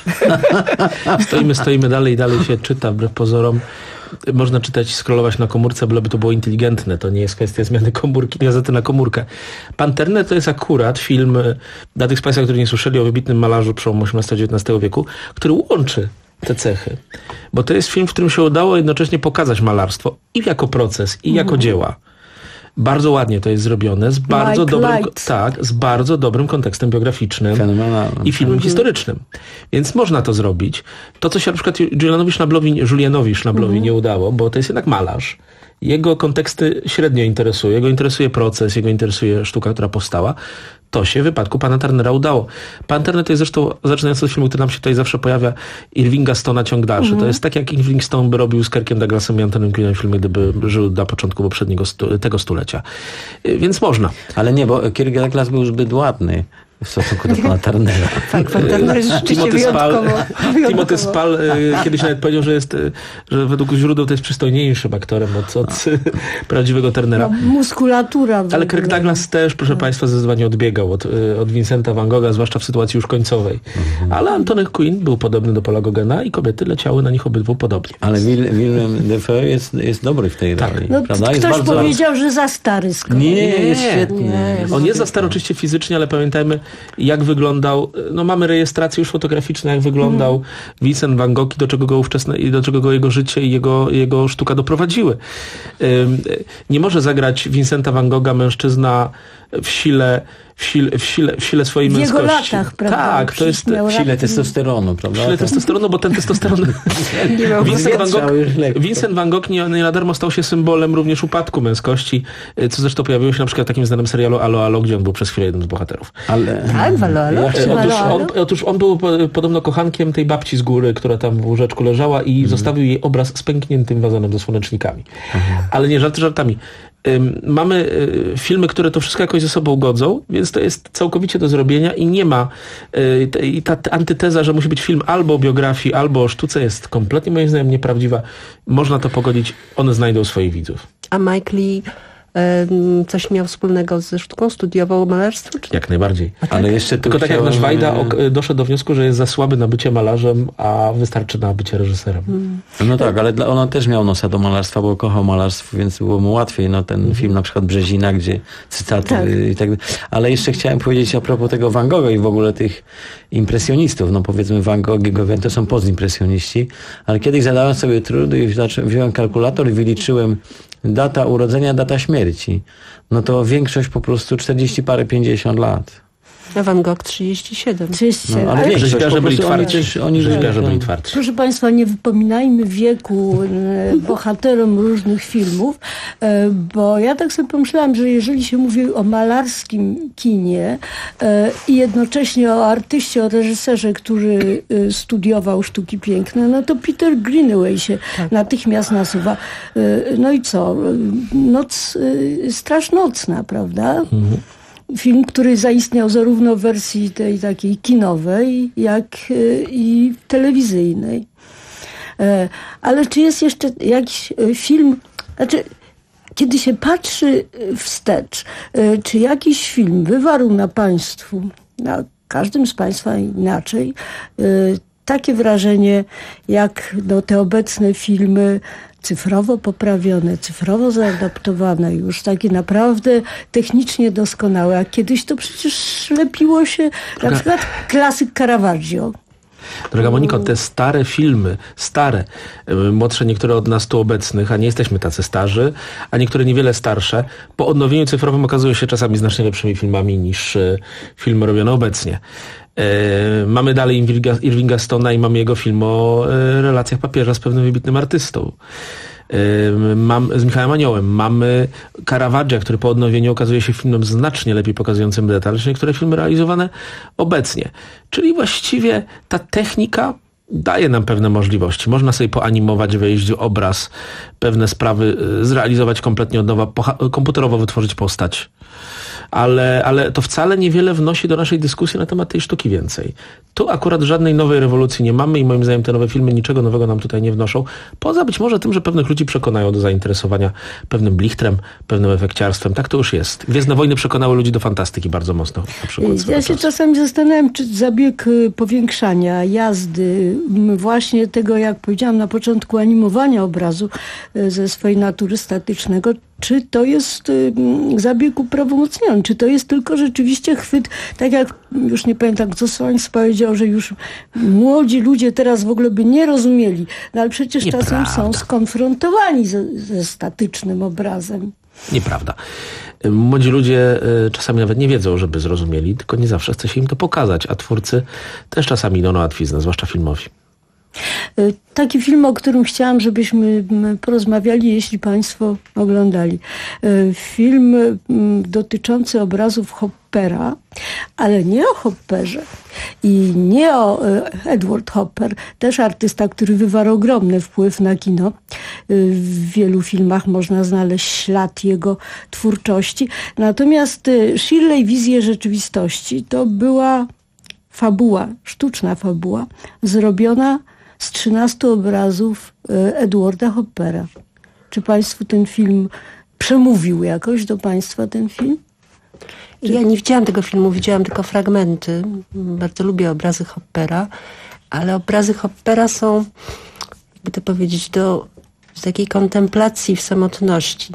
Stoimy, stoimy dalej i dalej się czyta, wbrew pozorom. Można czytać i scrollować na komórce, byleby to było inteligentne. To nie jest kwestia zmiany komórki, gazety na komórkę. Pan Turner to jest akurat film, dla tych z Państwa, którzy nie słyszeli, o wybitnym malarzu przełomu osiemnastego dziewiętnastego wieku, który łączy te cechy. Bo to jest film, w którym się udało jednocześnie pokazać malarstwo i jako proces, i jako mm. dzieła. Bardzo ładnie to jest zrobione, z bardzo like dobrym, light. tak, z bardzo dobrym kontekstem biograficznym i filmem mm-hmm. historycznym. Więc można to zrobić. To, co się na przykład Julianowi Schnablowi, Julianowi Schnablowi mm-hmm. nie udało, bo to jest jednak malarz. Jego konteksty średnio interesuje. Jego interesuje proces, jego interesuje sztuka, która powstała. To się w wypadku pana Turnera udało. Pan Turner to jest zresztą, zaczynając od filmu, który nam się tutaj zawsze pojawia, Irvinga Stone'a Ciąg dalszy. Mm. To jest tak, jak Irving Stone by robił z Kirkiem Douglasem i Antonym Quinnem filmy, gdyby żył na początku poprzedniego stu, tego stulecia. Więc można. Ale nie, bo Kirk Douglas był zbyt ładny w stosunku do pana Turnera. Tak, pan Turner jest rzeczywiście wyjątkowo. Timothy Spall kiedyś nawet powiedział, że jest, że według źródeł to jest przystojniejszym aktorem od, od prawdziwego Turnera. No, muskulatura. Ale Kirk Douglas też, proszę Państwa, zdecydowanie odbiegał od, od Vincenta van Gogha, zwłaszcza w sytuacji już końcowej. Mhm. Ale Antony Quinn był podobny do Paula Gaugena i kobiety leciały na nich obydwu podobnie. Ale Willem Dafoe jest, jest dobry w tej tak. roli. No, prawda? ktoś jest powiedział, że za stary z kolei. Nie, jest świetny. Nie, On jest za stary oczywiście fizycznie, ale pamiętajmy, jak wyglądał, no mamy rejestracje już fotograficzne, jak wyglądał mm. Vincent van Gogh i do czego go ówczesne, i do czego go jego życie i jego, jego sztuka doprowadziły. Ym, nie może zagrać Vincenta van Gogha mężczyzna w sile, w sile, w sile, w sile swojej w męskości. W jego latach, prawda? Tak, to jest w sile testosteronu, prawda? W sile testosteronu, bo ten testosteron... Vincent, van Gogh, Vincent van Gogh nie, nie na darmo stał się symbolem również upadku męskości, co zresztą pojawiło się na przykład w takim znanym serialu Alo Alo, gdzie on był przez chwilę jednym z bohaterów. Ale... Tak, w Alo Alo? Otóż on, otóż on był podobno kochankiem tej babci z góry, która tam w łóżeczku leżała i mhm. zostawił jej obraz z pękniętym wazonem ze słonecznikami. Mhm. Ale nie żarty żartami. Mamy filmy, które to wszystko jakoś ze sobą godzą, więc to jest całkowicie do zrobienia i nie ma i ta antyteza, że musi być film albo o biografii, albo o sztuce jest kompletnie moim zdaniem nieprawdziwa. Można to pogodzić, one znajdą swoich widzów. A Mike Lee coś miał wspólnego ze sztuką? Studiował malarstwo? Czy... Jak najbardziej. Tak? Ale jeszcze Tylko tak chciałem... jak nasz Wajda doszedł do wniosku, że jest za słaby na bycie malarzem, a wystarczy na bycie reżyserem. Hmm. No tak, ale dla, on też miał nosa do malarstwa, bo kochał malarstwo, więc było mu łatwiej. No ten hmm. film na przykład Brzezina, gdzie cytaty tak. i tak dalej. Ale jeszcze chciałem powiedzieć a propos tego Van Gogha i w ogóle tych impresjonistów. No powiedzmy Van Gogh i Gauguin to są postimpresjoniści, ale kiedyś zadałem sobie trud i wziąłem kalkulator i wyliczyłem data urodzenia, data śmierci. No to większość po prostu czterdzieści parę, pięćdziesiąt lat. A Van Gogh trzydzieści siedem. trzydzieści siedem. No, ale ale rzeźbiarze byli twardsi. Oni Rzeźbiarze byli twardsi. Proszę Państwa, nie wypominajmy wieku e, bohaterom różnych filmów, e, bo ja tak sobie pomyślałam, że jeżeli się mówi o malarskim kinie e, i jednocześnie o artyście, o reżyserze, który e, studiował sztuki piękne, no to Peter Greenaway się tak. natychmiast nasuwa. E, no i co? Noc, e, Straż nocna, prawda? Mhm. Film, który zaistniał zarówno w wersji tej takiej kinowej, jak i telewizyjnej. Ale czy jest jeszcze jakiś film, znaczy, kiedy się patrzy wstecz, czy jakiś film wywarł na Państwu, na każdym z Państwa inaczej, takie wrażenie, jak no, te obecne filmy cyfrowo poprawione, cyfrowo zaadaptowane, już takie naprawdę technicznie doskonałe. A kiedyś to przecież lepiło się, na przykład klasyk Caravaggio. Droga Moniko, te stare filmy, stare, młodsze niektóre od nas tu obecnych, a nie jesteśmy tacy starzy, a niektóre niewiele starsze, po odnowieniu cyfrowym okazują się czasami znacznie lepszymi filmami niż filmy robione obecnie. Mamy dalej Irvinga Stone'a i mamy jego film o relacjach papieża z pewnym wybitnym artystą. Mam, z Michałem Aniołem. Mamy Caravaggia, który po odnowieniu okazuje się filmem znacznie lepiej pokazującym detal niż niektóre filmy realizowane obecnie. Czyli właściwie ta technika daje nam pewne możliwości. Można sobie poanimować, wejść w obraz, pewne sprawy zrealizować kompletnie od nowa, komputerowo wytworzyć postać. Ale, ale to wcale niewiele wnosi do naszej dyskusji na temat tej sztuki więcej. Tu akurat żadnej nowej rewolucji nie mamy i moim zdaniem te nowe filmy niczego nowego nam tutaj nie wnoszą. Poza być może tym, że pewnych ludzi przekonają do zainteresowania pewnym blichtrem, pewnym efekciarstwem. Tak to już jest. Gwiezdne Wojny przekonały ludzi do fantastyki bardzo mocno. Na przykład ja się czasu. czasami zastanawiam, czy zabieg powiększania jazdy, właśnie tego, jak powiedziałam na początku, animowania obrazu ze swojej natury statycznego, czy to jest zabieg uprawomocniony, czy to jest tylko rzeczywiście chwyt, tak jak już nie pamiętam, kto z Państwa powiedział, że już młodzi ludzie teraz w ogóle by nie rozumieli, no ale przecież Nieprawda. czasem są skonfrontowani ze, ze statycznym obrazem. Nieprawda. Młodzi ludzie czasami nawet nie wiedzą, żeby zrozumieli, tylko nie zawsze chce się im to pokazać, a twórcy też czasami idą na łatwiznę, zwłaszcza filmowi. Taki film, o którym chciałam, żebyśmy porozmawiali, jeśli Państwo oglądali. Film dotyczący obrazów Hoppera, ale nie o Hopperze i nie o Edward Hopper, też artysta, który wywarł ogromny wpływ na kino. W wielu filmach można znaleźć ślad jego twórczości. Natomiast Shirley Wizje rzeczywistości to była fabuła, sztuczna fabuła, zrobiona z trzynastu obrazów Edwarda Hoppera. Czy Państwu ten film przemówił jakoś do Państwa ten film? Czy... Ja nie widziałam tego filmu, widziałam tylko fragmenty. Bardzo lubię obrazy Hoppera, ale obrazy Hoppera są, jakby to powiedzieć, do z takiej kontemplacji w samotności.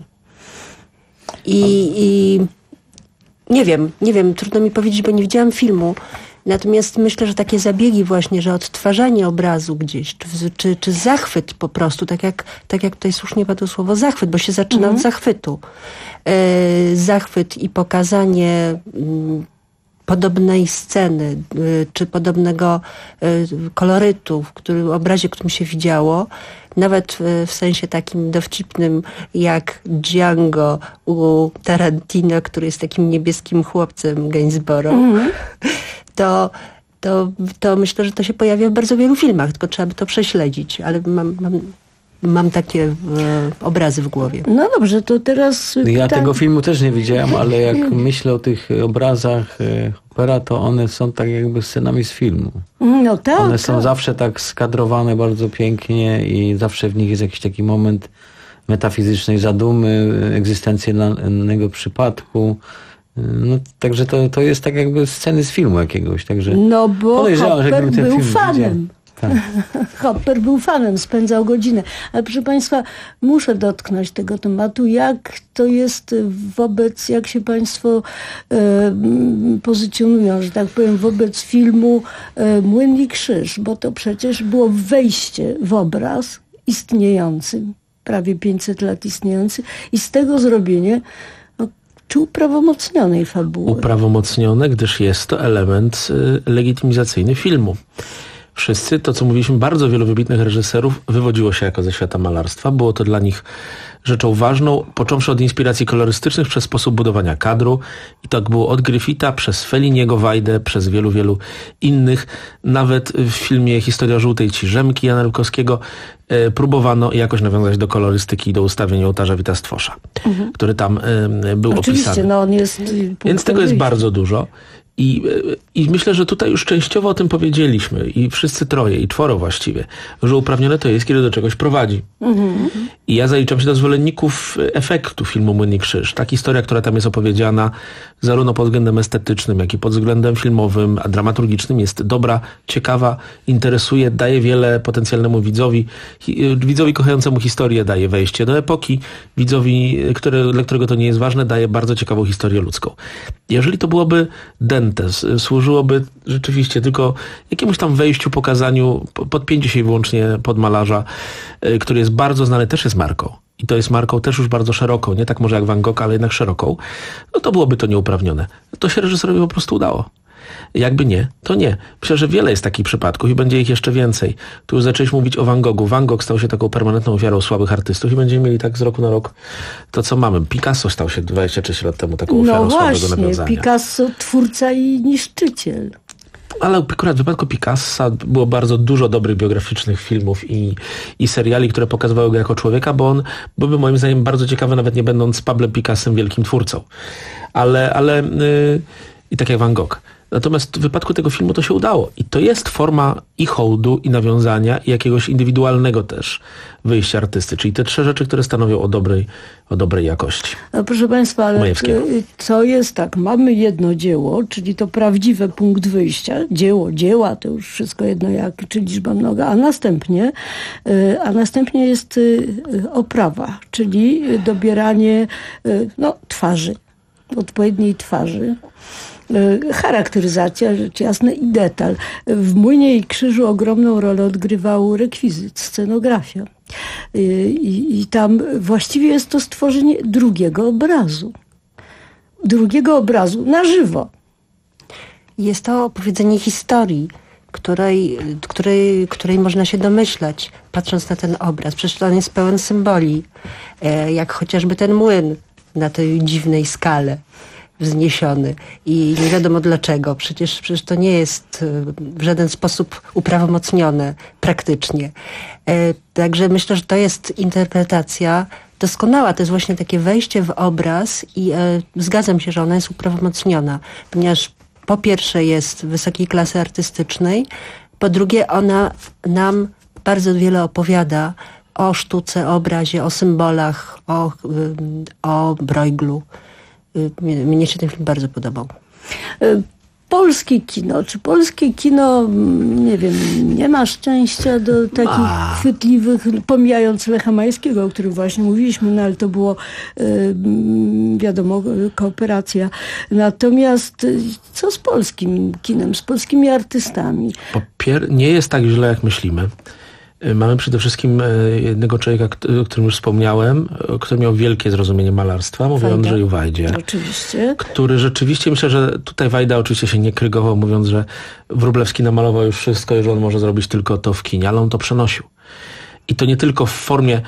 I, i nie wiem, nie wiem, trudno mi powiedzieć, bo nie widziałam filmu. Natomiast myślę, że takie zabiegi właśnie, że odtwarzanie obrazu gdzieś, czy, czy, czy zachwyt po prostu, tak jak, tak jak tutaj słusznie padło słowo zachwyt, bo się zaczyna mhm. od zachwytu. Yy, zachwyt i pokazanie yy, podobnej sceny, yy, czy podobnego yy, kolorytu, w którym, obrazie, którym się widziało, nawet w sensie takim dowcipnym jak Django u Tarantino, który jest takim niebieskim chłopcem Gainsborough, mm. to, to, to myślę, że to się pojawia w bardzo wielu filmach, tylko trzeba by to prześledzić, ale mam, mam mam takie e, obrazy w głowie. No dobrze, to teraz... Ja pytanie. tego filmu też nie widziałem, ale jak myślę o tych obrazach e, Hopera, to one są tak jakby scenami z filmu. No tak. One są tak. zawsze tak skadrowane bardzo pięknie i zawsze w nich jest jakiś taki moment metafizycznej zadumy, egzystencjalnego przypadku. No, także to, to jest tak jakby sceny z filmu jakiegoś. Także no bo Hopper ten był film fanem. Tak. Hopper był fanem, spędzał godzinę. Ale proszę Państwa, muszę dotknąć tego tematu. Jak to jest wobec, jak się Państwo e, pozycjonują, że tak powiem, wobec filmu e, Młyn i Krzyż, bo to przecież było wejście w obraz istniejący, prawie pięćset lat istniejący i z tego zrobienie no, czy uprawomocnionej fabuły. Uprawomocnione, gdyż jest to element y, legitymizacyjny filmu. Wszyscy, to co mówiliśmy, bardzo wielu wybitnych reżyserów wywodziło się jako ze świata malarstwa. Było to dla nich rzeczą ważną, począwszy od inspiracji kolorystycznych przez sposób budowania kadru. I tak było od Griffitha, przez Felliniego, Wajdę, przez wielu, wielu innych. Nawet w filmie Historia żółtej ciżemki Jana Rybkowskiego e, próbowano jakoś nawiązać do kolorystyki i do ustawień ołtarza Witastwosza, mhm. który tam e, był Oczywiście, opisany. No on jest Więc tego jest bardzo dużo. I, I myślę, że tutaj już częściowo o tym powiedzieliśmy i wszyscy troje, i czworo właściwie, że uprawnione to jest, kiedy do czegoś prowadzi. Mhm. I ja zaliczam się do zwolenników efektu filmu Młyn i Krzyż. Ta historia, która tam jest opowiedziana zarówno pod względem estetycznym, jak i pod względem filmowym, a dramaturgicznym jest dobra, ciekawa, interesuje, daje wiele potencjalnemu widzowi, widzowi kochającemu historię daje wejście do epoki, widzowi, który, dla którego to nie jest ważne, daje bardzo ciekawą historię ludzką. Jeżeli to byłoby dentes, służyłoby rzeczywiście tylko jakiemuś tam wejściu, pokazaniu, podpięciu się wyłącznie pod malarza, który jest bardzo znany, też jest marką. I to jest marką też już bardzo szeroką, nie tak może jak Van Gogh, ale jednak szeroką, no to byłoby to nieuprawnione. To się reżyserowi po prostu udało. Jakby nie, to nie. Myślę, że wiele jest takich przypadków i będzie ich jeszcze więcej. Tu już zaczęliśmy mówić o Van Goghu. Van Gogh stał się taką permanentną ofiarą słabych artystów i będziemy mieli tak z roku na rok to, co mamy. Picasso stał się dwadzieścia trzy lat temu taką ofiarą no słabego właśnie, nawiązania. Picasso, twórca i niszczyciel. Ale akurat w wypadku Picassa było bardzo dużo dobrych biograficznych filmów i, i seriali, które pokazywały go jako człowieka, bo on byłby moim zdaniem bardzo ciekawy, nawet nie będąc Pablem Picassem wielkim twórcą. Ale, ale yy, i tak jak Van Gogh. Natomiast w wypadku tego filmu to się udało. I to jest forma i hołdu, i nawiązania, i jakiegoś indywidualnego też wyjścia artysty. Czyli te trzy rzeczy, które stanowią o dobrej, o dobrej jakości. No, proszę Państwa, ale co jest tak, mamy jedno dzieło, czyli to prawdziwe punkt wyjścia, dzieło, dzieła, to już wszystko jedno jak, czy liczba mnoga, a następnie, a następnie jest oprawa, czyli dobieranie no, twarzy, odpowiedniej twarzy. Charakteryzacja, rzecz jasna, i detal. W Młynie i Krzyżu ogromną rolę odgrywał rekwizyt, scenografia. I, i tam właściwie jest to stworzenie drugiego obrazu. Drugiego obrazu na żywo. Jest to opowiedzenie historii, której, której, której można się domyślać, patrząc na ten obraz. Przecież on jest pełen symboli, jak chociażby ten młyn na tej dziwnej skale wzniesiony i nie wiadomo dlaczego. Przecież, przecież to nie jest w żaden sposób uprawomocnione praktycznie. E, także myślę, że to jest interpretacja doskonała. To jest właśnie takie wejście w obraz i e, zgadzam się, że ona jest uprawomocniona, ponieważ po pierwsze jest wysokiej klasy artystycznej, po drugie ona nam bardzo wiele opowiada o sztuce, o obrazie, o symbolach, o, o Bruegelu. Mnie się ten film bardzo podobał. Polskie kino. Czy polskie kino, nie wiem, nie ma szczęścia do takich a. chwytliwych, pomijając Lecha Majewskiego, o którym właśnie mówiliśmy, no ale to było wiadomo, kooperacja. Natomiast co z polskim kinem, z polskimi artystami? Po pier- nie jest tak źle, jak myślimy. Mamy przede wszystkim jednego człowieka, o którym już wspomniałem, który miał wielkie zrozumienie malarstwa. Mówię o Andrzeju Wajdzie. Oczywiście. Który rzeczywiście, myślę, że tutaj Wajda oczywiście się nie krygował, mówiąc, że Wróblewski namalował już wszystko i że on może zrobić tylko to w kinie, ale on to przenosił. I to nie tylko w formie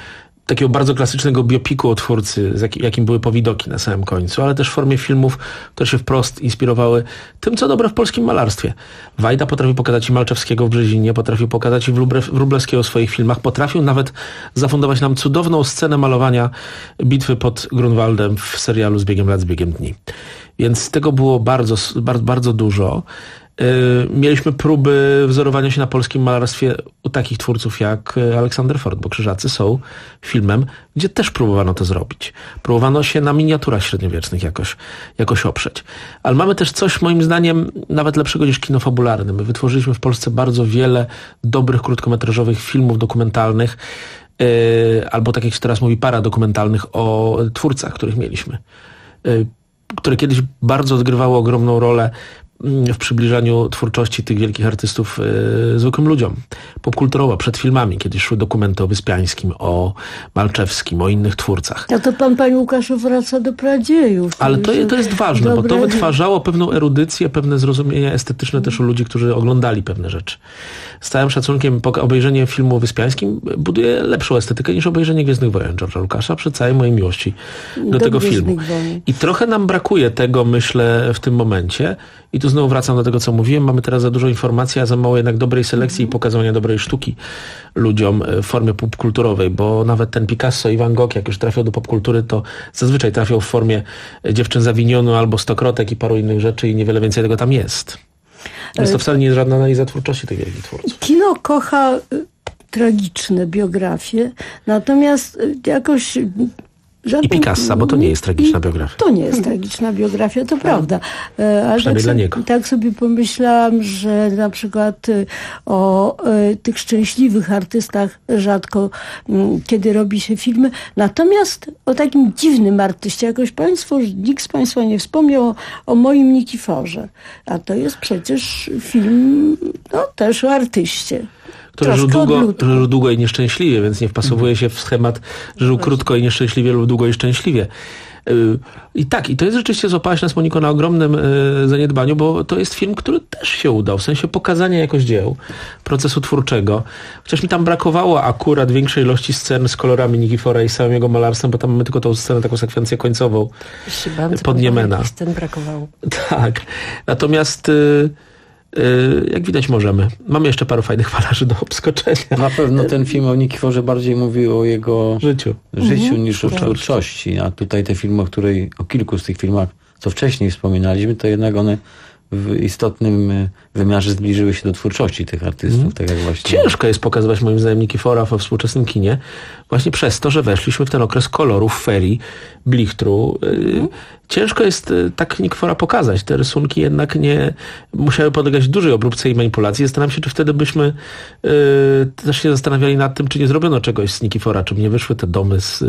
takiego bardzo klasycznego biopiku o twórcy, jakim były powidoki na samym końcu, ale też w formie filmów, które się wprost inspirowały tym, co dobre w polskim malarstwie. Wajda potrafił pokazać i Malczewskiego w Brzezinie, potrafił pokazać i Wróblewskiego w swoich filmach, potrafił nawet zafundować nam cudowną scenę malowania bitwy pod Grunwaldem w serialu Z biegiem lat, z biegiem dni. Więc tego było bardzo, bardzo, bardzo dużo. Mieliśmy próby wzorowania się na polskim malarstwie u takich twórców jak Aleksander Ford, bo Krzyżacy są filmem, gdzie też próbowano to zrobić. Próbowano się na miniaturach średniowiecznych jakoś, jakoś oprzeć. Ale mamy też coś, moim zdaniem, nawet lepszego niż kino fabularne. My wytworzyliśmy w Polsce bardzo wiele dobrych, krótkometrażowych filmów dokumentalnych, yy, albo tak jak się teraz mówi, paradokumentalnych o twórcach, których mieliśmy. Yy, które kiedyś bardzo odgrywały ogromną rolę w przybliżaniu twórczości tych wielkich artystów yy, zwykłym ludziom. Popkulturowo, przed filmami, kiedy szły dokumenty o Wyspiańskim, o Malczewskim, o innych twórcach. A to pan, panie Łukaszu, wraca do pradziejów. Ale to, to jest ważne, dobre... bo to wytwarzało pewną erudycję, pewne zrozumienia estetyczne też u ludzi, którzy oglądali pewne rzeczy. Z całym szacunkiem obejrzenie filmu o Wyspiańskim buduje lepszą estetykę niż obejrzenie Gwiezdnych Wojen George'a Lucasa, przy całej mojej miłości do, do tego filmu. Wojen. I trochę nam brakuje tego, myślę, w tym momencie. I tu znowu wracam do tego, co mówiłem. Mamy teraz za dużo informacji, a za mało jednak dobrej selekcji mm. i pokazywania dobrej sztuki ludziom w formie popkulturowej, bo nawet ten Picasso i Van Gogh, jak już trafiał do popkultury, to zazwyczaj trafiał w formie Dziewczyn z Awinionu albo Stokrotek i paru innych rzeczy i niewiele więcej tego tam jest. Więc to wcale nie jest żadna analiza twórczości tych wielkich twórców. Kino kocha y, tragiczne biografie, natomiast y, jakoś... Żadnym, I Picassa, bo to nie jest tragiczna biografia. To nie jest tragiczna biografia, to prawda. Ale tak, dla niego. tak sobie pomyślałam, że na przykład o tych szczęśliwych artystach rzadko kiedy robi się filmy. Natomiast o takim dziwnym artyście, jakoś państwo, nikt z państwa nie wspomniał o, o moim Nikiforze. A to jest przecież film no, też o artyście. Który żył długo, żył długo i nieszczęśliwie, więc nie wpasowuje się w schemat, że żył krótko i nieszczęśliwie lub długo i szczęśliwie. I tak, i to jest rzeczywiście, złapałaś nas, Moniko, na ogromnym zaniedbaniu, bo to jest film, który też się udał, w sensie pokazania jakoś dzieł, procesu twórczego. Chociaż mi tam brakowało akurat większej ilości scen z kolorami Nikifora i z samym jego malarstwem, bo tam mamy tylko tą scenę, taką sekwencję końcową pod Niemena. Scen brakowało. Tak. Natomiast... jak widać możemy. Mamy jeszcze paru fajnych malarzy do obskoczenia. Na pewno ten film o Nikiforze bardziej mówi o jego życiu, życiu mhm. niż o twórczości. A tutaj te filmy, o, której, o kilku z tych filmach, co wcześniej wspominaliśmy, to jednak one w istotnym wymiarze zbliżyły się do twórczości tych artystów. Mm. Tak jak właśnie... Ciężko jest pokazywać moim zdaniem Nikifora we współczesnym kinie właśnie przez to, że weszliśmy w ten okres kolorów, ferii, blichtru. Mm. Ciężko jest tak Nikifora pokazać. Te rysunki jednak nie musiały podlegać dużej obróbce i manipulacji. Zastanawiam się, czy wtedy byśmy yy, też się zastanawiali nad tym, czy nie zrobiono czegoś z Nikifora, czy nie wyszły te domy z,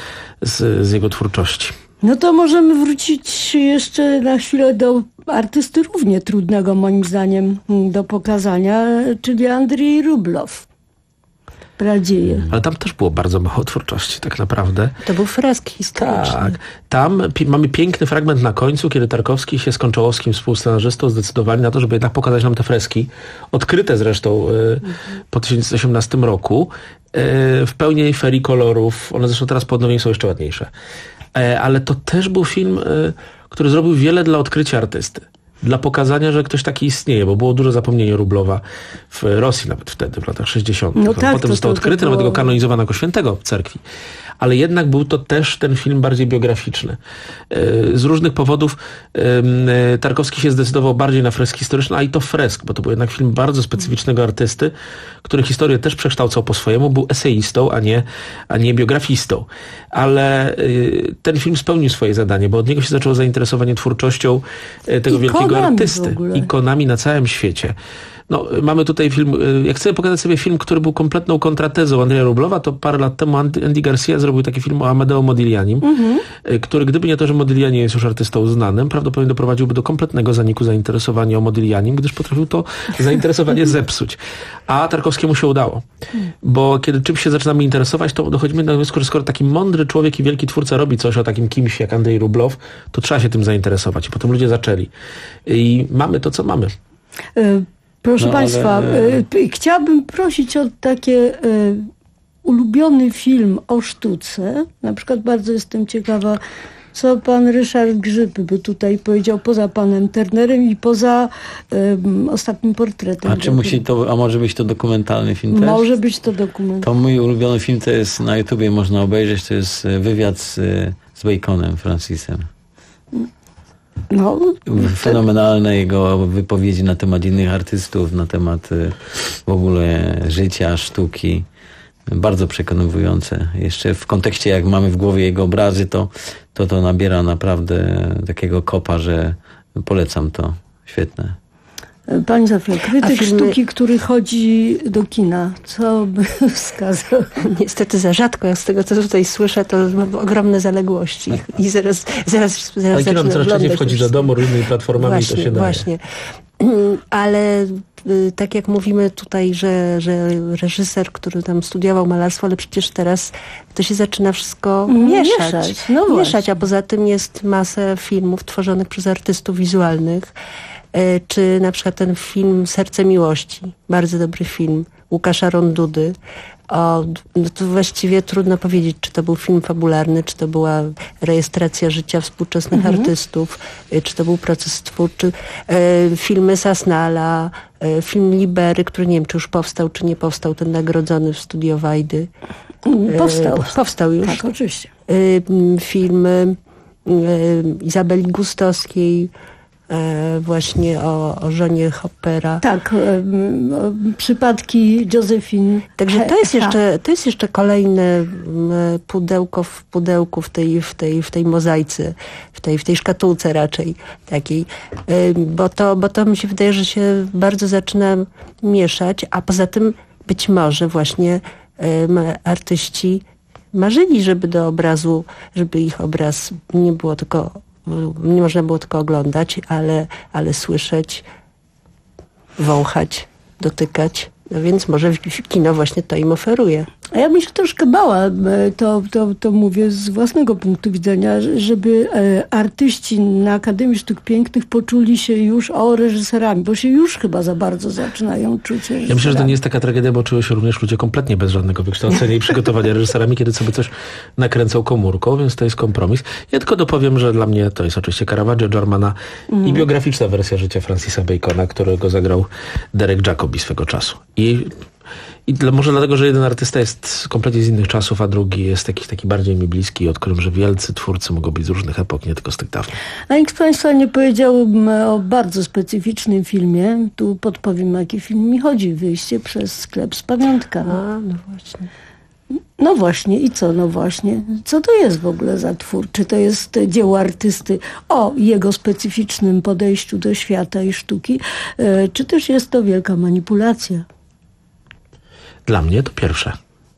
z, z jego twórczości. No to możemy wrócić jeszcze na chwilę do artysty równie trudnego, moim zdaniem, do pokazania, czyli Andrzej Rublow. Pradzieje. Ale tam też było bardzo mało twórczości, tak naprawdę. To był fresk historyczny. Tak. Tam pi- mamy piękny fragment na końcu, kiedy Tarkowski się z Konczałowskim, współscenarzystą, zdecydowali na to, żeby jednak pokazać nam te freski, odkryte zresztą y, mhm. po tysiąc dziewięćset osiemnastym roku, y, w pełni ferii kolorów. One zresztą teraz po odnowieniu są jeszcze ładniejsze. Y, ale to też był film, y, który zrobił wiele dla odkrycia artysty. Dla pokazania, że ktoś taki istnieje, bo było dużo zapomnienia Rublowa w Rosji nawet wtedy, w latach sześćdziesiątych. No tak, potem to, został to, to odkryty, było... nawet go kanonizowano jako świętego w cerkwi. Ale jednak był to też ten film bardziej biograficzny. Z różnych powodów Tarkowski się zdecydował bardziej na fresk historyczny, a i to fresk, bo to był jednak film bardzo specyficznego artysty, który historię też przekształcał po swojemu, był eseistą, a nie, a nie biografistą. Ale ten film spełnił swoje zadanie, bo od niego się zaczęło zainteresowanie twórczością tego Ikonami wielkiego artysty. Ikonami na całym świecie. No, mamy tutaj film, jak chcemy pokazać sobie film, który był kompletną kontratezą Andrzeja Rublowa, to parę lat temu Andy Garcia zrobił taki film o Amedeo Modiglianim, mm-hmm. który gdyby nie to, że Modigliani jest już artystą znanym, prawdopodobnie doprowadziłby do kompletnego zaniku zainteresowania o Modiglianim, gdyż potrafił to zainteresowanie zepsuć. A Tarkowskiemu się udało. Bo kiedy czymś się zaczynamy interesować, to dochodzimy do wniosku, że skoro taki mądry człowiek i wielki twórca robi coś o takim kimś jak Andrzej Rublow, to trzeba się tym zainteresować. I potem ludzie zaczęli. I mamy to, co mamy. Y- Proszę no, Państwa, ale... y, chciałabym prosić o takie y, ulubiony film o sztuce. Na przykład bardzo jestem ciekawa, co pan Ryszard Grzyb by tutaj powiedział poza panem Turnerem i poza um, ostatnim portretem. A czy musi to, a może być to dokumentalny film też? Może być to dokumentalny. To mój ulubiony film to jest, na YouTubie można obejrzeć, to jest wywiad z, z Baconem, Francisem. No, fenomenalne jego wypowiedzi na temat innych artystów, na temat w ogóle życia, sztuki. Bardzo przekonujące. Jeszcze w kontekście, jak mamy w głowie jego obrazy, to to, to nabiera naprawdę takiego kopa, że polecam to. Świetne. Pani Zofia, krytyk filmy... sztuki, który chodzi do kina, co by wskazał? Niestety za rzadko, jak z tego, co tutaj słyszę, to mam ogromne zaległości. I zaraz, zaraz, zaraz Ale kino coraz częściej wchodzi do domu różnymi platformami właśnie, i to się daje. Właśnie. Ale tak jak mówimy tutaj, że, że reżyser, który tam studiował malarstwo, ale przecież teraz to się zaczyna wszystko mieszać. Mieszać, no mieszać, a poza tym jest masę filmów tworzonych przez artystów wizualnych. Czy na przykład ten film Serce Miłości, bardzo dobry film Łukasza Rondudy. O, no to właściwie trudno powiedzieć, czy to był film fabularny, czy to była rejestracja życia współczesnych mhm. artystów, czy to był proces twórczy. E, filmy Sasnala, e, film Libery, który nie wiem, czy już powstał, czy nie powstał, ten nagrodzony w Studio Wajdy. E, powstał. Powstał już. Tak, oczywiście. E, filmy e, Izabeli Gustowskiej, E, właśnie o, o żonie Hoppera. Tak, e, e, przypadki Josephine. Także to jest jeszcze, to jest jeszcze kolejne pudełko w pudełku w tej, w tej, w tej mozaice, w tej, w tej szkatułce raczej takiej, e, bo to, bo to mi się wydaje, że się bardzo zaczyna mieszać, a poza tym być może właśnie e, artyści marzyli, żeby do obrazu, żeby ich obraz nie było tylko nie można było tylko oglądać, ale, ale słyszeć, wąchać, dotykać. No więc może kino właśnie to im oferuje. A ja bym się troszkę bała, to, to, to mówię z własnego punktu widzenia, żeby artyści na Akademii Sztuk Pięknych poczuli się już o reżyserami, bo się już chyba za bardzo zaczynają czuć reżyserami. Ja myślę, że to nie jest taka tragedia, bo czują się również ludzie kompletnie bez żadnego wykształcenia i przygotowania reżyserami, kiedy sobie coś nakręcą komórką, więc to jest kompromis. Ja tylko dopowiem, że dla mnie to jest oczywiście Caravaggio, Germana mm. i biograficzna wersja życia Francisa Bacona, którego zagrał Derek Jacobi swego czasu. I I dla, może dlatego, że jeden artysta jest kompletnie z innych czasów, a drugi jest taki, taki bardziej mi bliski i odkryłem, że wielcy twórcy mogą być z różnych epok, nie tylko z tych dawnych. A nikt z Państwa nie powiedział o bardzo specyficznym filmie. Tu podpowiem, o jaki film mi chodzi. Wyjście przez sklep z pamiątkami. A, no właśnie. No właśnie. I co? No właśnie. Co to jest w ogóle za twór? Czy to jest dzieło artysty o jego specyficznym podejściu do świata i sztuki? Czy też jest to wielka manipulacja? Dla mnie to pierwsze.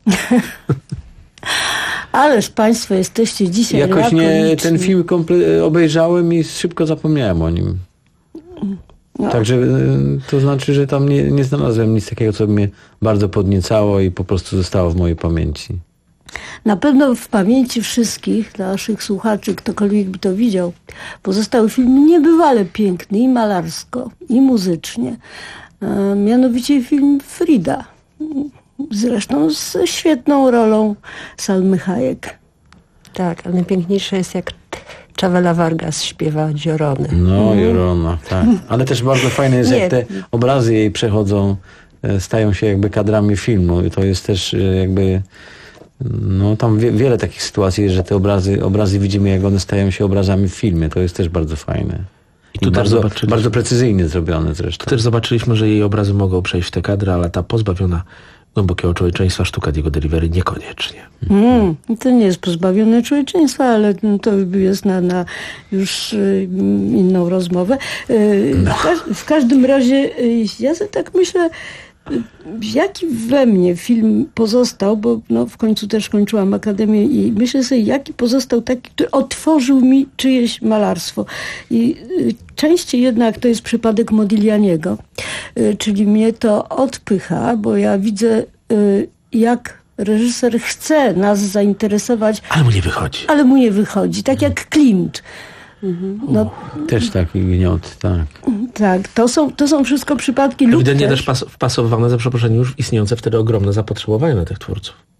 Ależ Państwo jesteście dzisiaj jakoś nie ten film komple- obejrzałem i szybko zapomniałem o nim. No. Także to znaczy, że tam nie, nie znalazłem nic takiego, co mnie bardzo podniecało i po prostu zostało w mojej pamięci. Na pewno w pamięci wszystkich naszych słuchaczy, ktokolwiek by to widział, pozostał film niebywale piękny i malarsko, i muzycznie. E, mianowicie film Frida. Zresztą z świetną rolą Salmy Hayek. Tak, ale najpiękniejsze jest, jak Chavela Vargas śpiewa Dziorony. No, Dziorona, tak. Ale też bardzo fajne jest, jak te obrazy jej przechodzą, stają się jakby kadrami filmu. I to jest też jakby, no tam wie, wiele takich sytuacji, że te obrazy, obrazy widzimy, jak one stają się obrazami w filmie. To jest też bardzo fajne. I, I bardzo, bardzo precyzyjnie zrobione zresztą. Tu też zobaczyliśmy, że jej obrazy mogą przejść w te kadry, ale ta pozbawiona głębokiego człowieczeństwa sztuka Diego de Rivera niekoniecznie. Mm, to nie jest pozbawione człowieczeństwa, ale to jest na, na już inną rozmowę. No. W, każ- w każdym razie ja sobie tak myślę, jaki we mnie film pozostał, bo no, w końcu też kończyłam akademię i myślę sobie, jaki pozostał taki, który otworzył mi czyjeś malarstwo. I y, częściej jednak to jest przypadek Modiglianiego, y, czyli mnie to odpycha, bo ja widzę, y, jak reżyser chce nas zainteresować. Ale mu nie wychodzi. Ale mu nie wychodzi, tak jak Klimt. No, też taki gniot, tak. Tak, to są, to są wszystko przypadki. Ewidentnie też pas, wpasowane, za przeproszeniem, już istniejące wtedy ogromne zapotrzebowanie na tych twórców.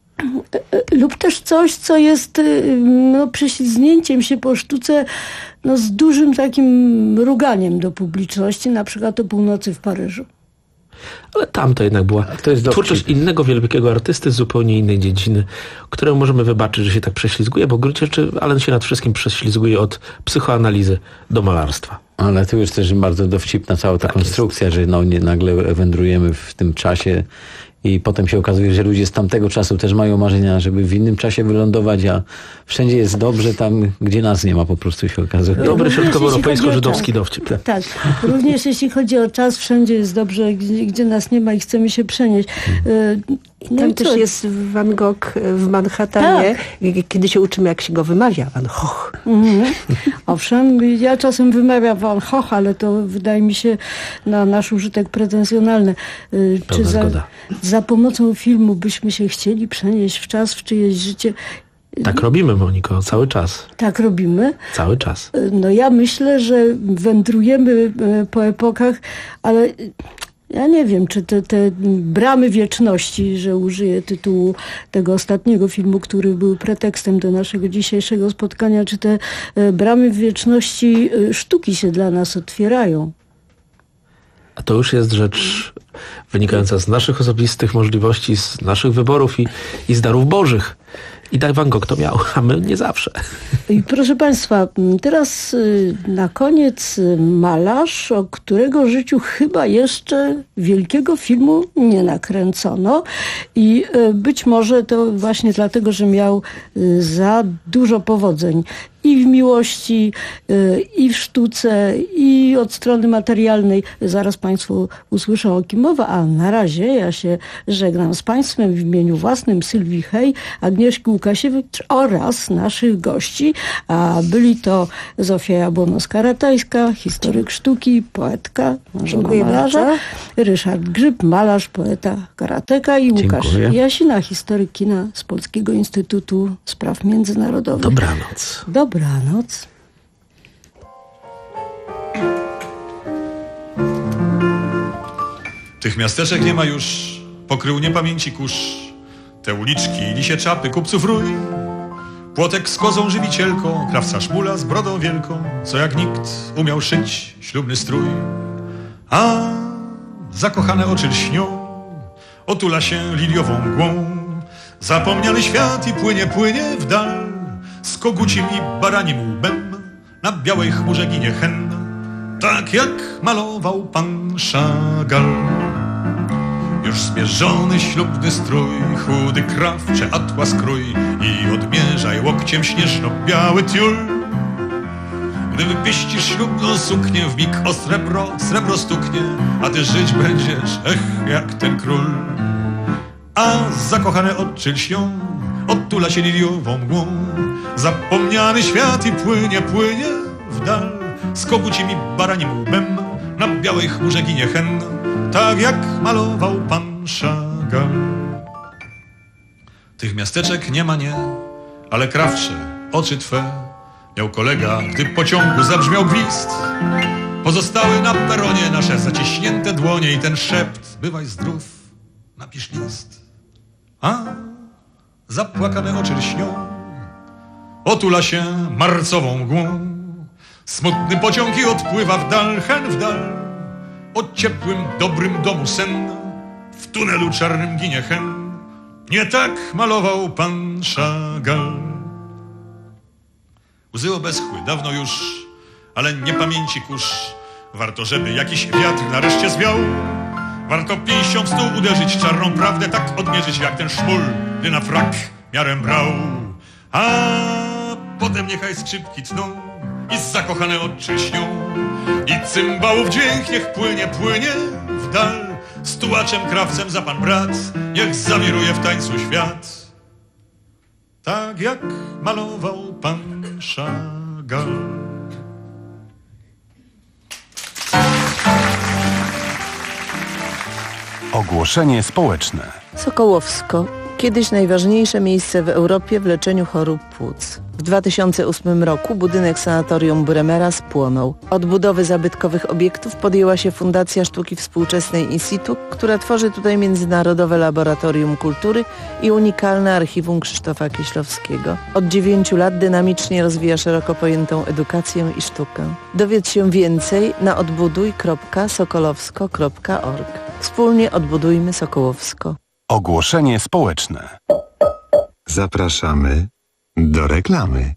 Lub też coś, co jest no, prześlizgnięciem się po sztuce no, z dużym takim mruganiem do publiczności, na przykład o północy w Paryżu. Ale tam to jednak była to jest twórczość innego wielkiego artysty z zupełnie innej dziedziny, któremu możemy wybaczyć, że się tak prześlizguje, bo w gruncie rzeczy Allen się nad wszystkim prześlizguje od psychoanalizy do malarstwa. Ale tu jest też bardzo dowcipna cała ta tak konstrukcja, jest. że no, nie, nagle wędrujemy w tym czasie i potem się okazuje, że ludzie z tamtego czasu też mają marzenia, żeby w innym czasie wylądować, a wszędzie jest dobrze tam, gdzie nas nie ma, po prostu się okazuje. Dobry środkowoeuropejsko-żydowski dowcip. Tak. tak, również jeśli chodzi o czas, wszędzie jest dobrze, gdzie, gdzie nas nie ma i chcemy się przenieść. No tam też co? Jest Van Gogh w Manhattanie, tak. kiedy się uczymy, jak się go wymawia, Van Gogh. Mhm. Owszem, ja czasem wymawiam Van Gogh, ale to wydaje mi się na nasz użytek pretensjonalny. Czy za, za pomocą filmu byśmy się chcieli przenieść w czas, w czyjeś życie? Tak robimy, Moniko, cały czas. Tak robimy. Cały czas. No ja myślę, że wędrujemy po epokach, ale ja nie wiem, czy te, te bramy wieczności, że użyję tytułu tego ostatniego filmu, który był pretekstem do naszego dzisiejszego spotkania, czy te bramy wieczności sztuki się dla nas otwierają. A to już jest rzecz wynikająca z naszych osobistych możliwości, z naszych wyborów i, i z darów bożych. I tak Van Gogh to miał, a my nie zawsze. I proszę Państwa, teraz na koniec malarz, o którego życiu chyba jeszcze wielkiego filmu nie nakręcono. I być może to właśnie dlatego, że miał za dużo powodzeń. I w miłości, i w sztuce, i od strony materialnej. Zaraz Państwo usłyszą, o kim mowa, a na razie ja się żegnam z Państwem w imieniu własnym, Sylwii Hej, Agnieszki Łukasiewicz oraz naszych gości. A byli to Zofia Jabłono-Skaratajska, historyk sztuki, poetka, żona malarza, Ryszard Grzyb, malarz, poeta, karateka i Łukasz Dziękuję. Jasina, historyk kina z Polskiego Instytutu Spraw Międzynarodowych. Dobranoc. Dobranoc. Tych miasteczek nie ma już, pokrył niepamięci kurz. Te uliczki, lisie czapy, kupców rój. Płotek z kozą żywicielką, krawca szmula z brodą wielką, co jak nikt umiał szyć ślubny strój. A zakochane oczy lśnią, otula się liliową mgłą. Zapomniany świat i płynie, płynie w dal, z kogucim i baranim łbem na białej chmurze ginie hen, tak jak malował pan Chagall. Już zmierzony ślubny strój, chudy krawcze atłas krój i odmierzaj łokciem śnieżno-biały tiul. Gdy wypieścisz ślubną suknię, w mig o srebro, srebro stuknie, a ty żyć będziesz, ech, jak ten król. A zakochane oczy lśnią, otula się liliową mgłą. Zapomniany świat i płynie, płynie w dal, z kogucim i baranim łbem na białej chmurze ginie hen, tak jak malował pan Chagall. Tych miasteczek nie ma, nie, ale krawcze, oczy twe miał kolega, gdy pociągu zabrzmiał gwizd. Pozostały na peronie nasze zaciśnięte dłonie i ten szept: bywaj zdrów, napisz list. A zapłakane oczy lśnią, otula się marcową mgłą. Smutny pociąg i odpływa w dal, hen w dal. O ciepłym, dobrym domu sen, w tunelu czarnym ginie hen. Nie tak malował pan Chagall. Łzy obeschły dawno już, ale niepamięci kurz. Warto, żeby jakiś wiatr nareszcie zwiał. Warto pięścią w stół uderzyć, czarną prawdę tak odmierzyć, jak ten szmul, gdy na frak miarę brał. A potem niechaj skrzypki tną i zakochane oczy śnią. I cymbałów dźwięk niech płynie, płynie w dal. Z tułaczem, krawcem za pan brat, niech zawiruje w tańcu świat, tak jak malował pan Chagall. Ogłoszenie społeczne. Sokołowsko. Kiedyś najważniejsze miejsce w Europie w leczeniu chorób płuc. W dwa tysiące ósmym roku budynek sanatorium Bremera spłonął. Od budowy zabytkowych obiektów podjęła się Fundacja Sztuki Współczesnej in situ, która tworzy tutaj Międzynarodowe Laboratorium Kultury i unikalne archiwum Krzysztofa Kieślowskiego. Od dziewięciu lat dynamicznie rozwija szeroko pojętą edukację i sztukę. Dowiedz się więcej na odbuduj kropka sokolowsko kropka org. Wspólnie odbudujmy Sokołowsko. Ogłoszenie społeczne. Zapraszamy do reklamy.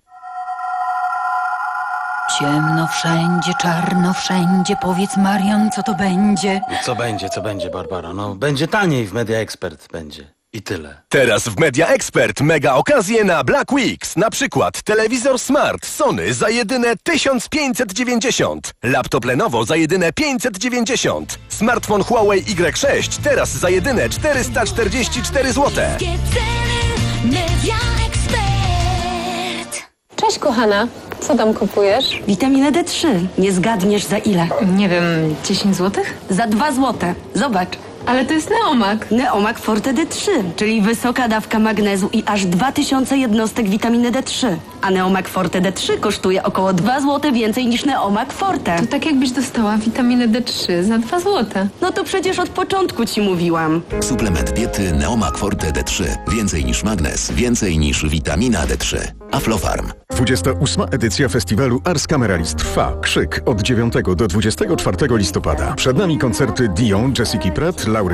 Ciemno wszędzie, czarno wszędzie. Powiedz, Marian, co to będzie? Co będzie, co będzie, Barbara? No, będzie taniej w Media Expert, będzie. I tyle. Teraz w Media Expert mega okazje na Black Weeks. Na przykład telewizor Smart Sony za jedyne tysiąc pięćset dziewięćdziesiąt, laptop Lenovo za jedyne pięćset dziewięćdziesiąt, smartfon Huawei Y sześć teraz za jedyne czterysta czterdzieści cztery złote. Cześć kochana, co tam kupujesz? Witaminę D trzy. Nie zgadniesz za ile? Nie wiem, dziesięć złotych? Za dwa złote. Zobacz. Ale to jest Neomak. Neomak Forte D trzy, czyli wysoka dawka magnezu i aż dwa tysiące jednostek witaminy D trzy. A Neomak Forte D trzy kosztuje około dwa złote więcej niż Neomak Forte. To tak jakbyś dostała witaminę D trzy za dwa złote. No to przecież od początku ci mówiłam. Suplement diety Neomak Forte D trzy. Więcej niż magnez, więcej niż witamina D trzy. Aflofarm. dwudziesta ósma edycja festiwalu Ars Cameralis trwa. Krzyk od dziewiątego do dwudziestego czwartego listopada. Przed nami koncerty Dion, Jessica Pratt, Laury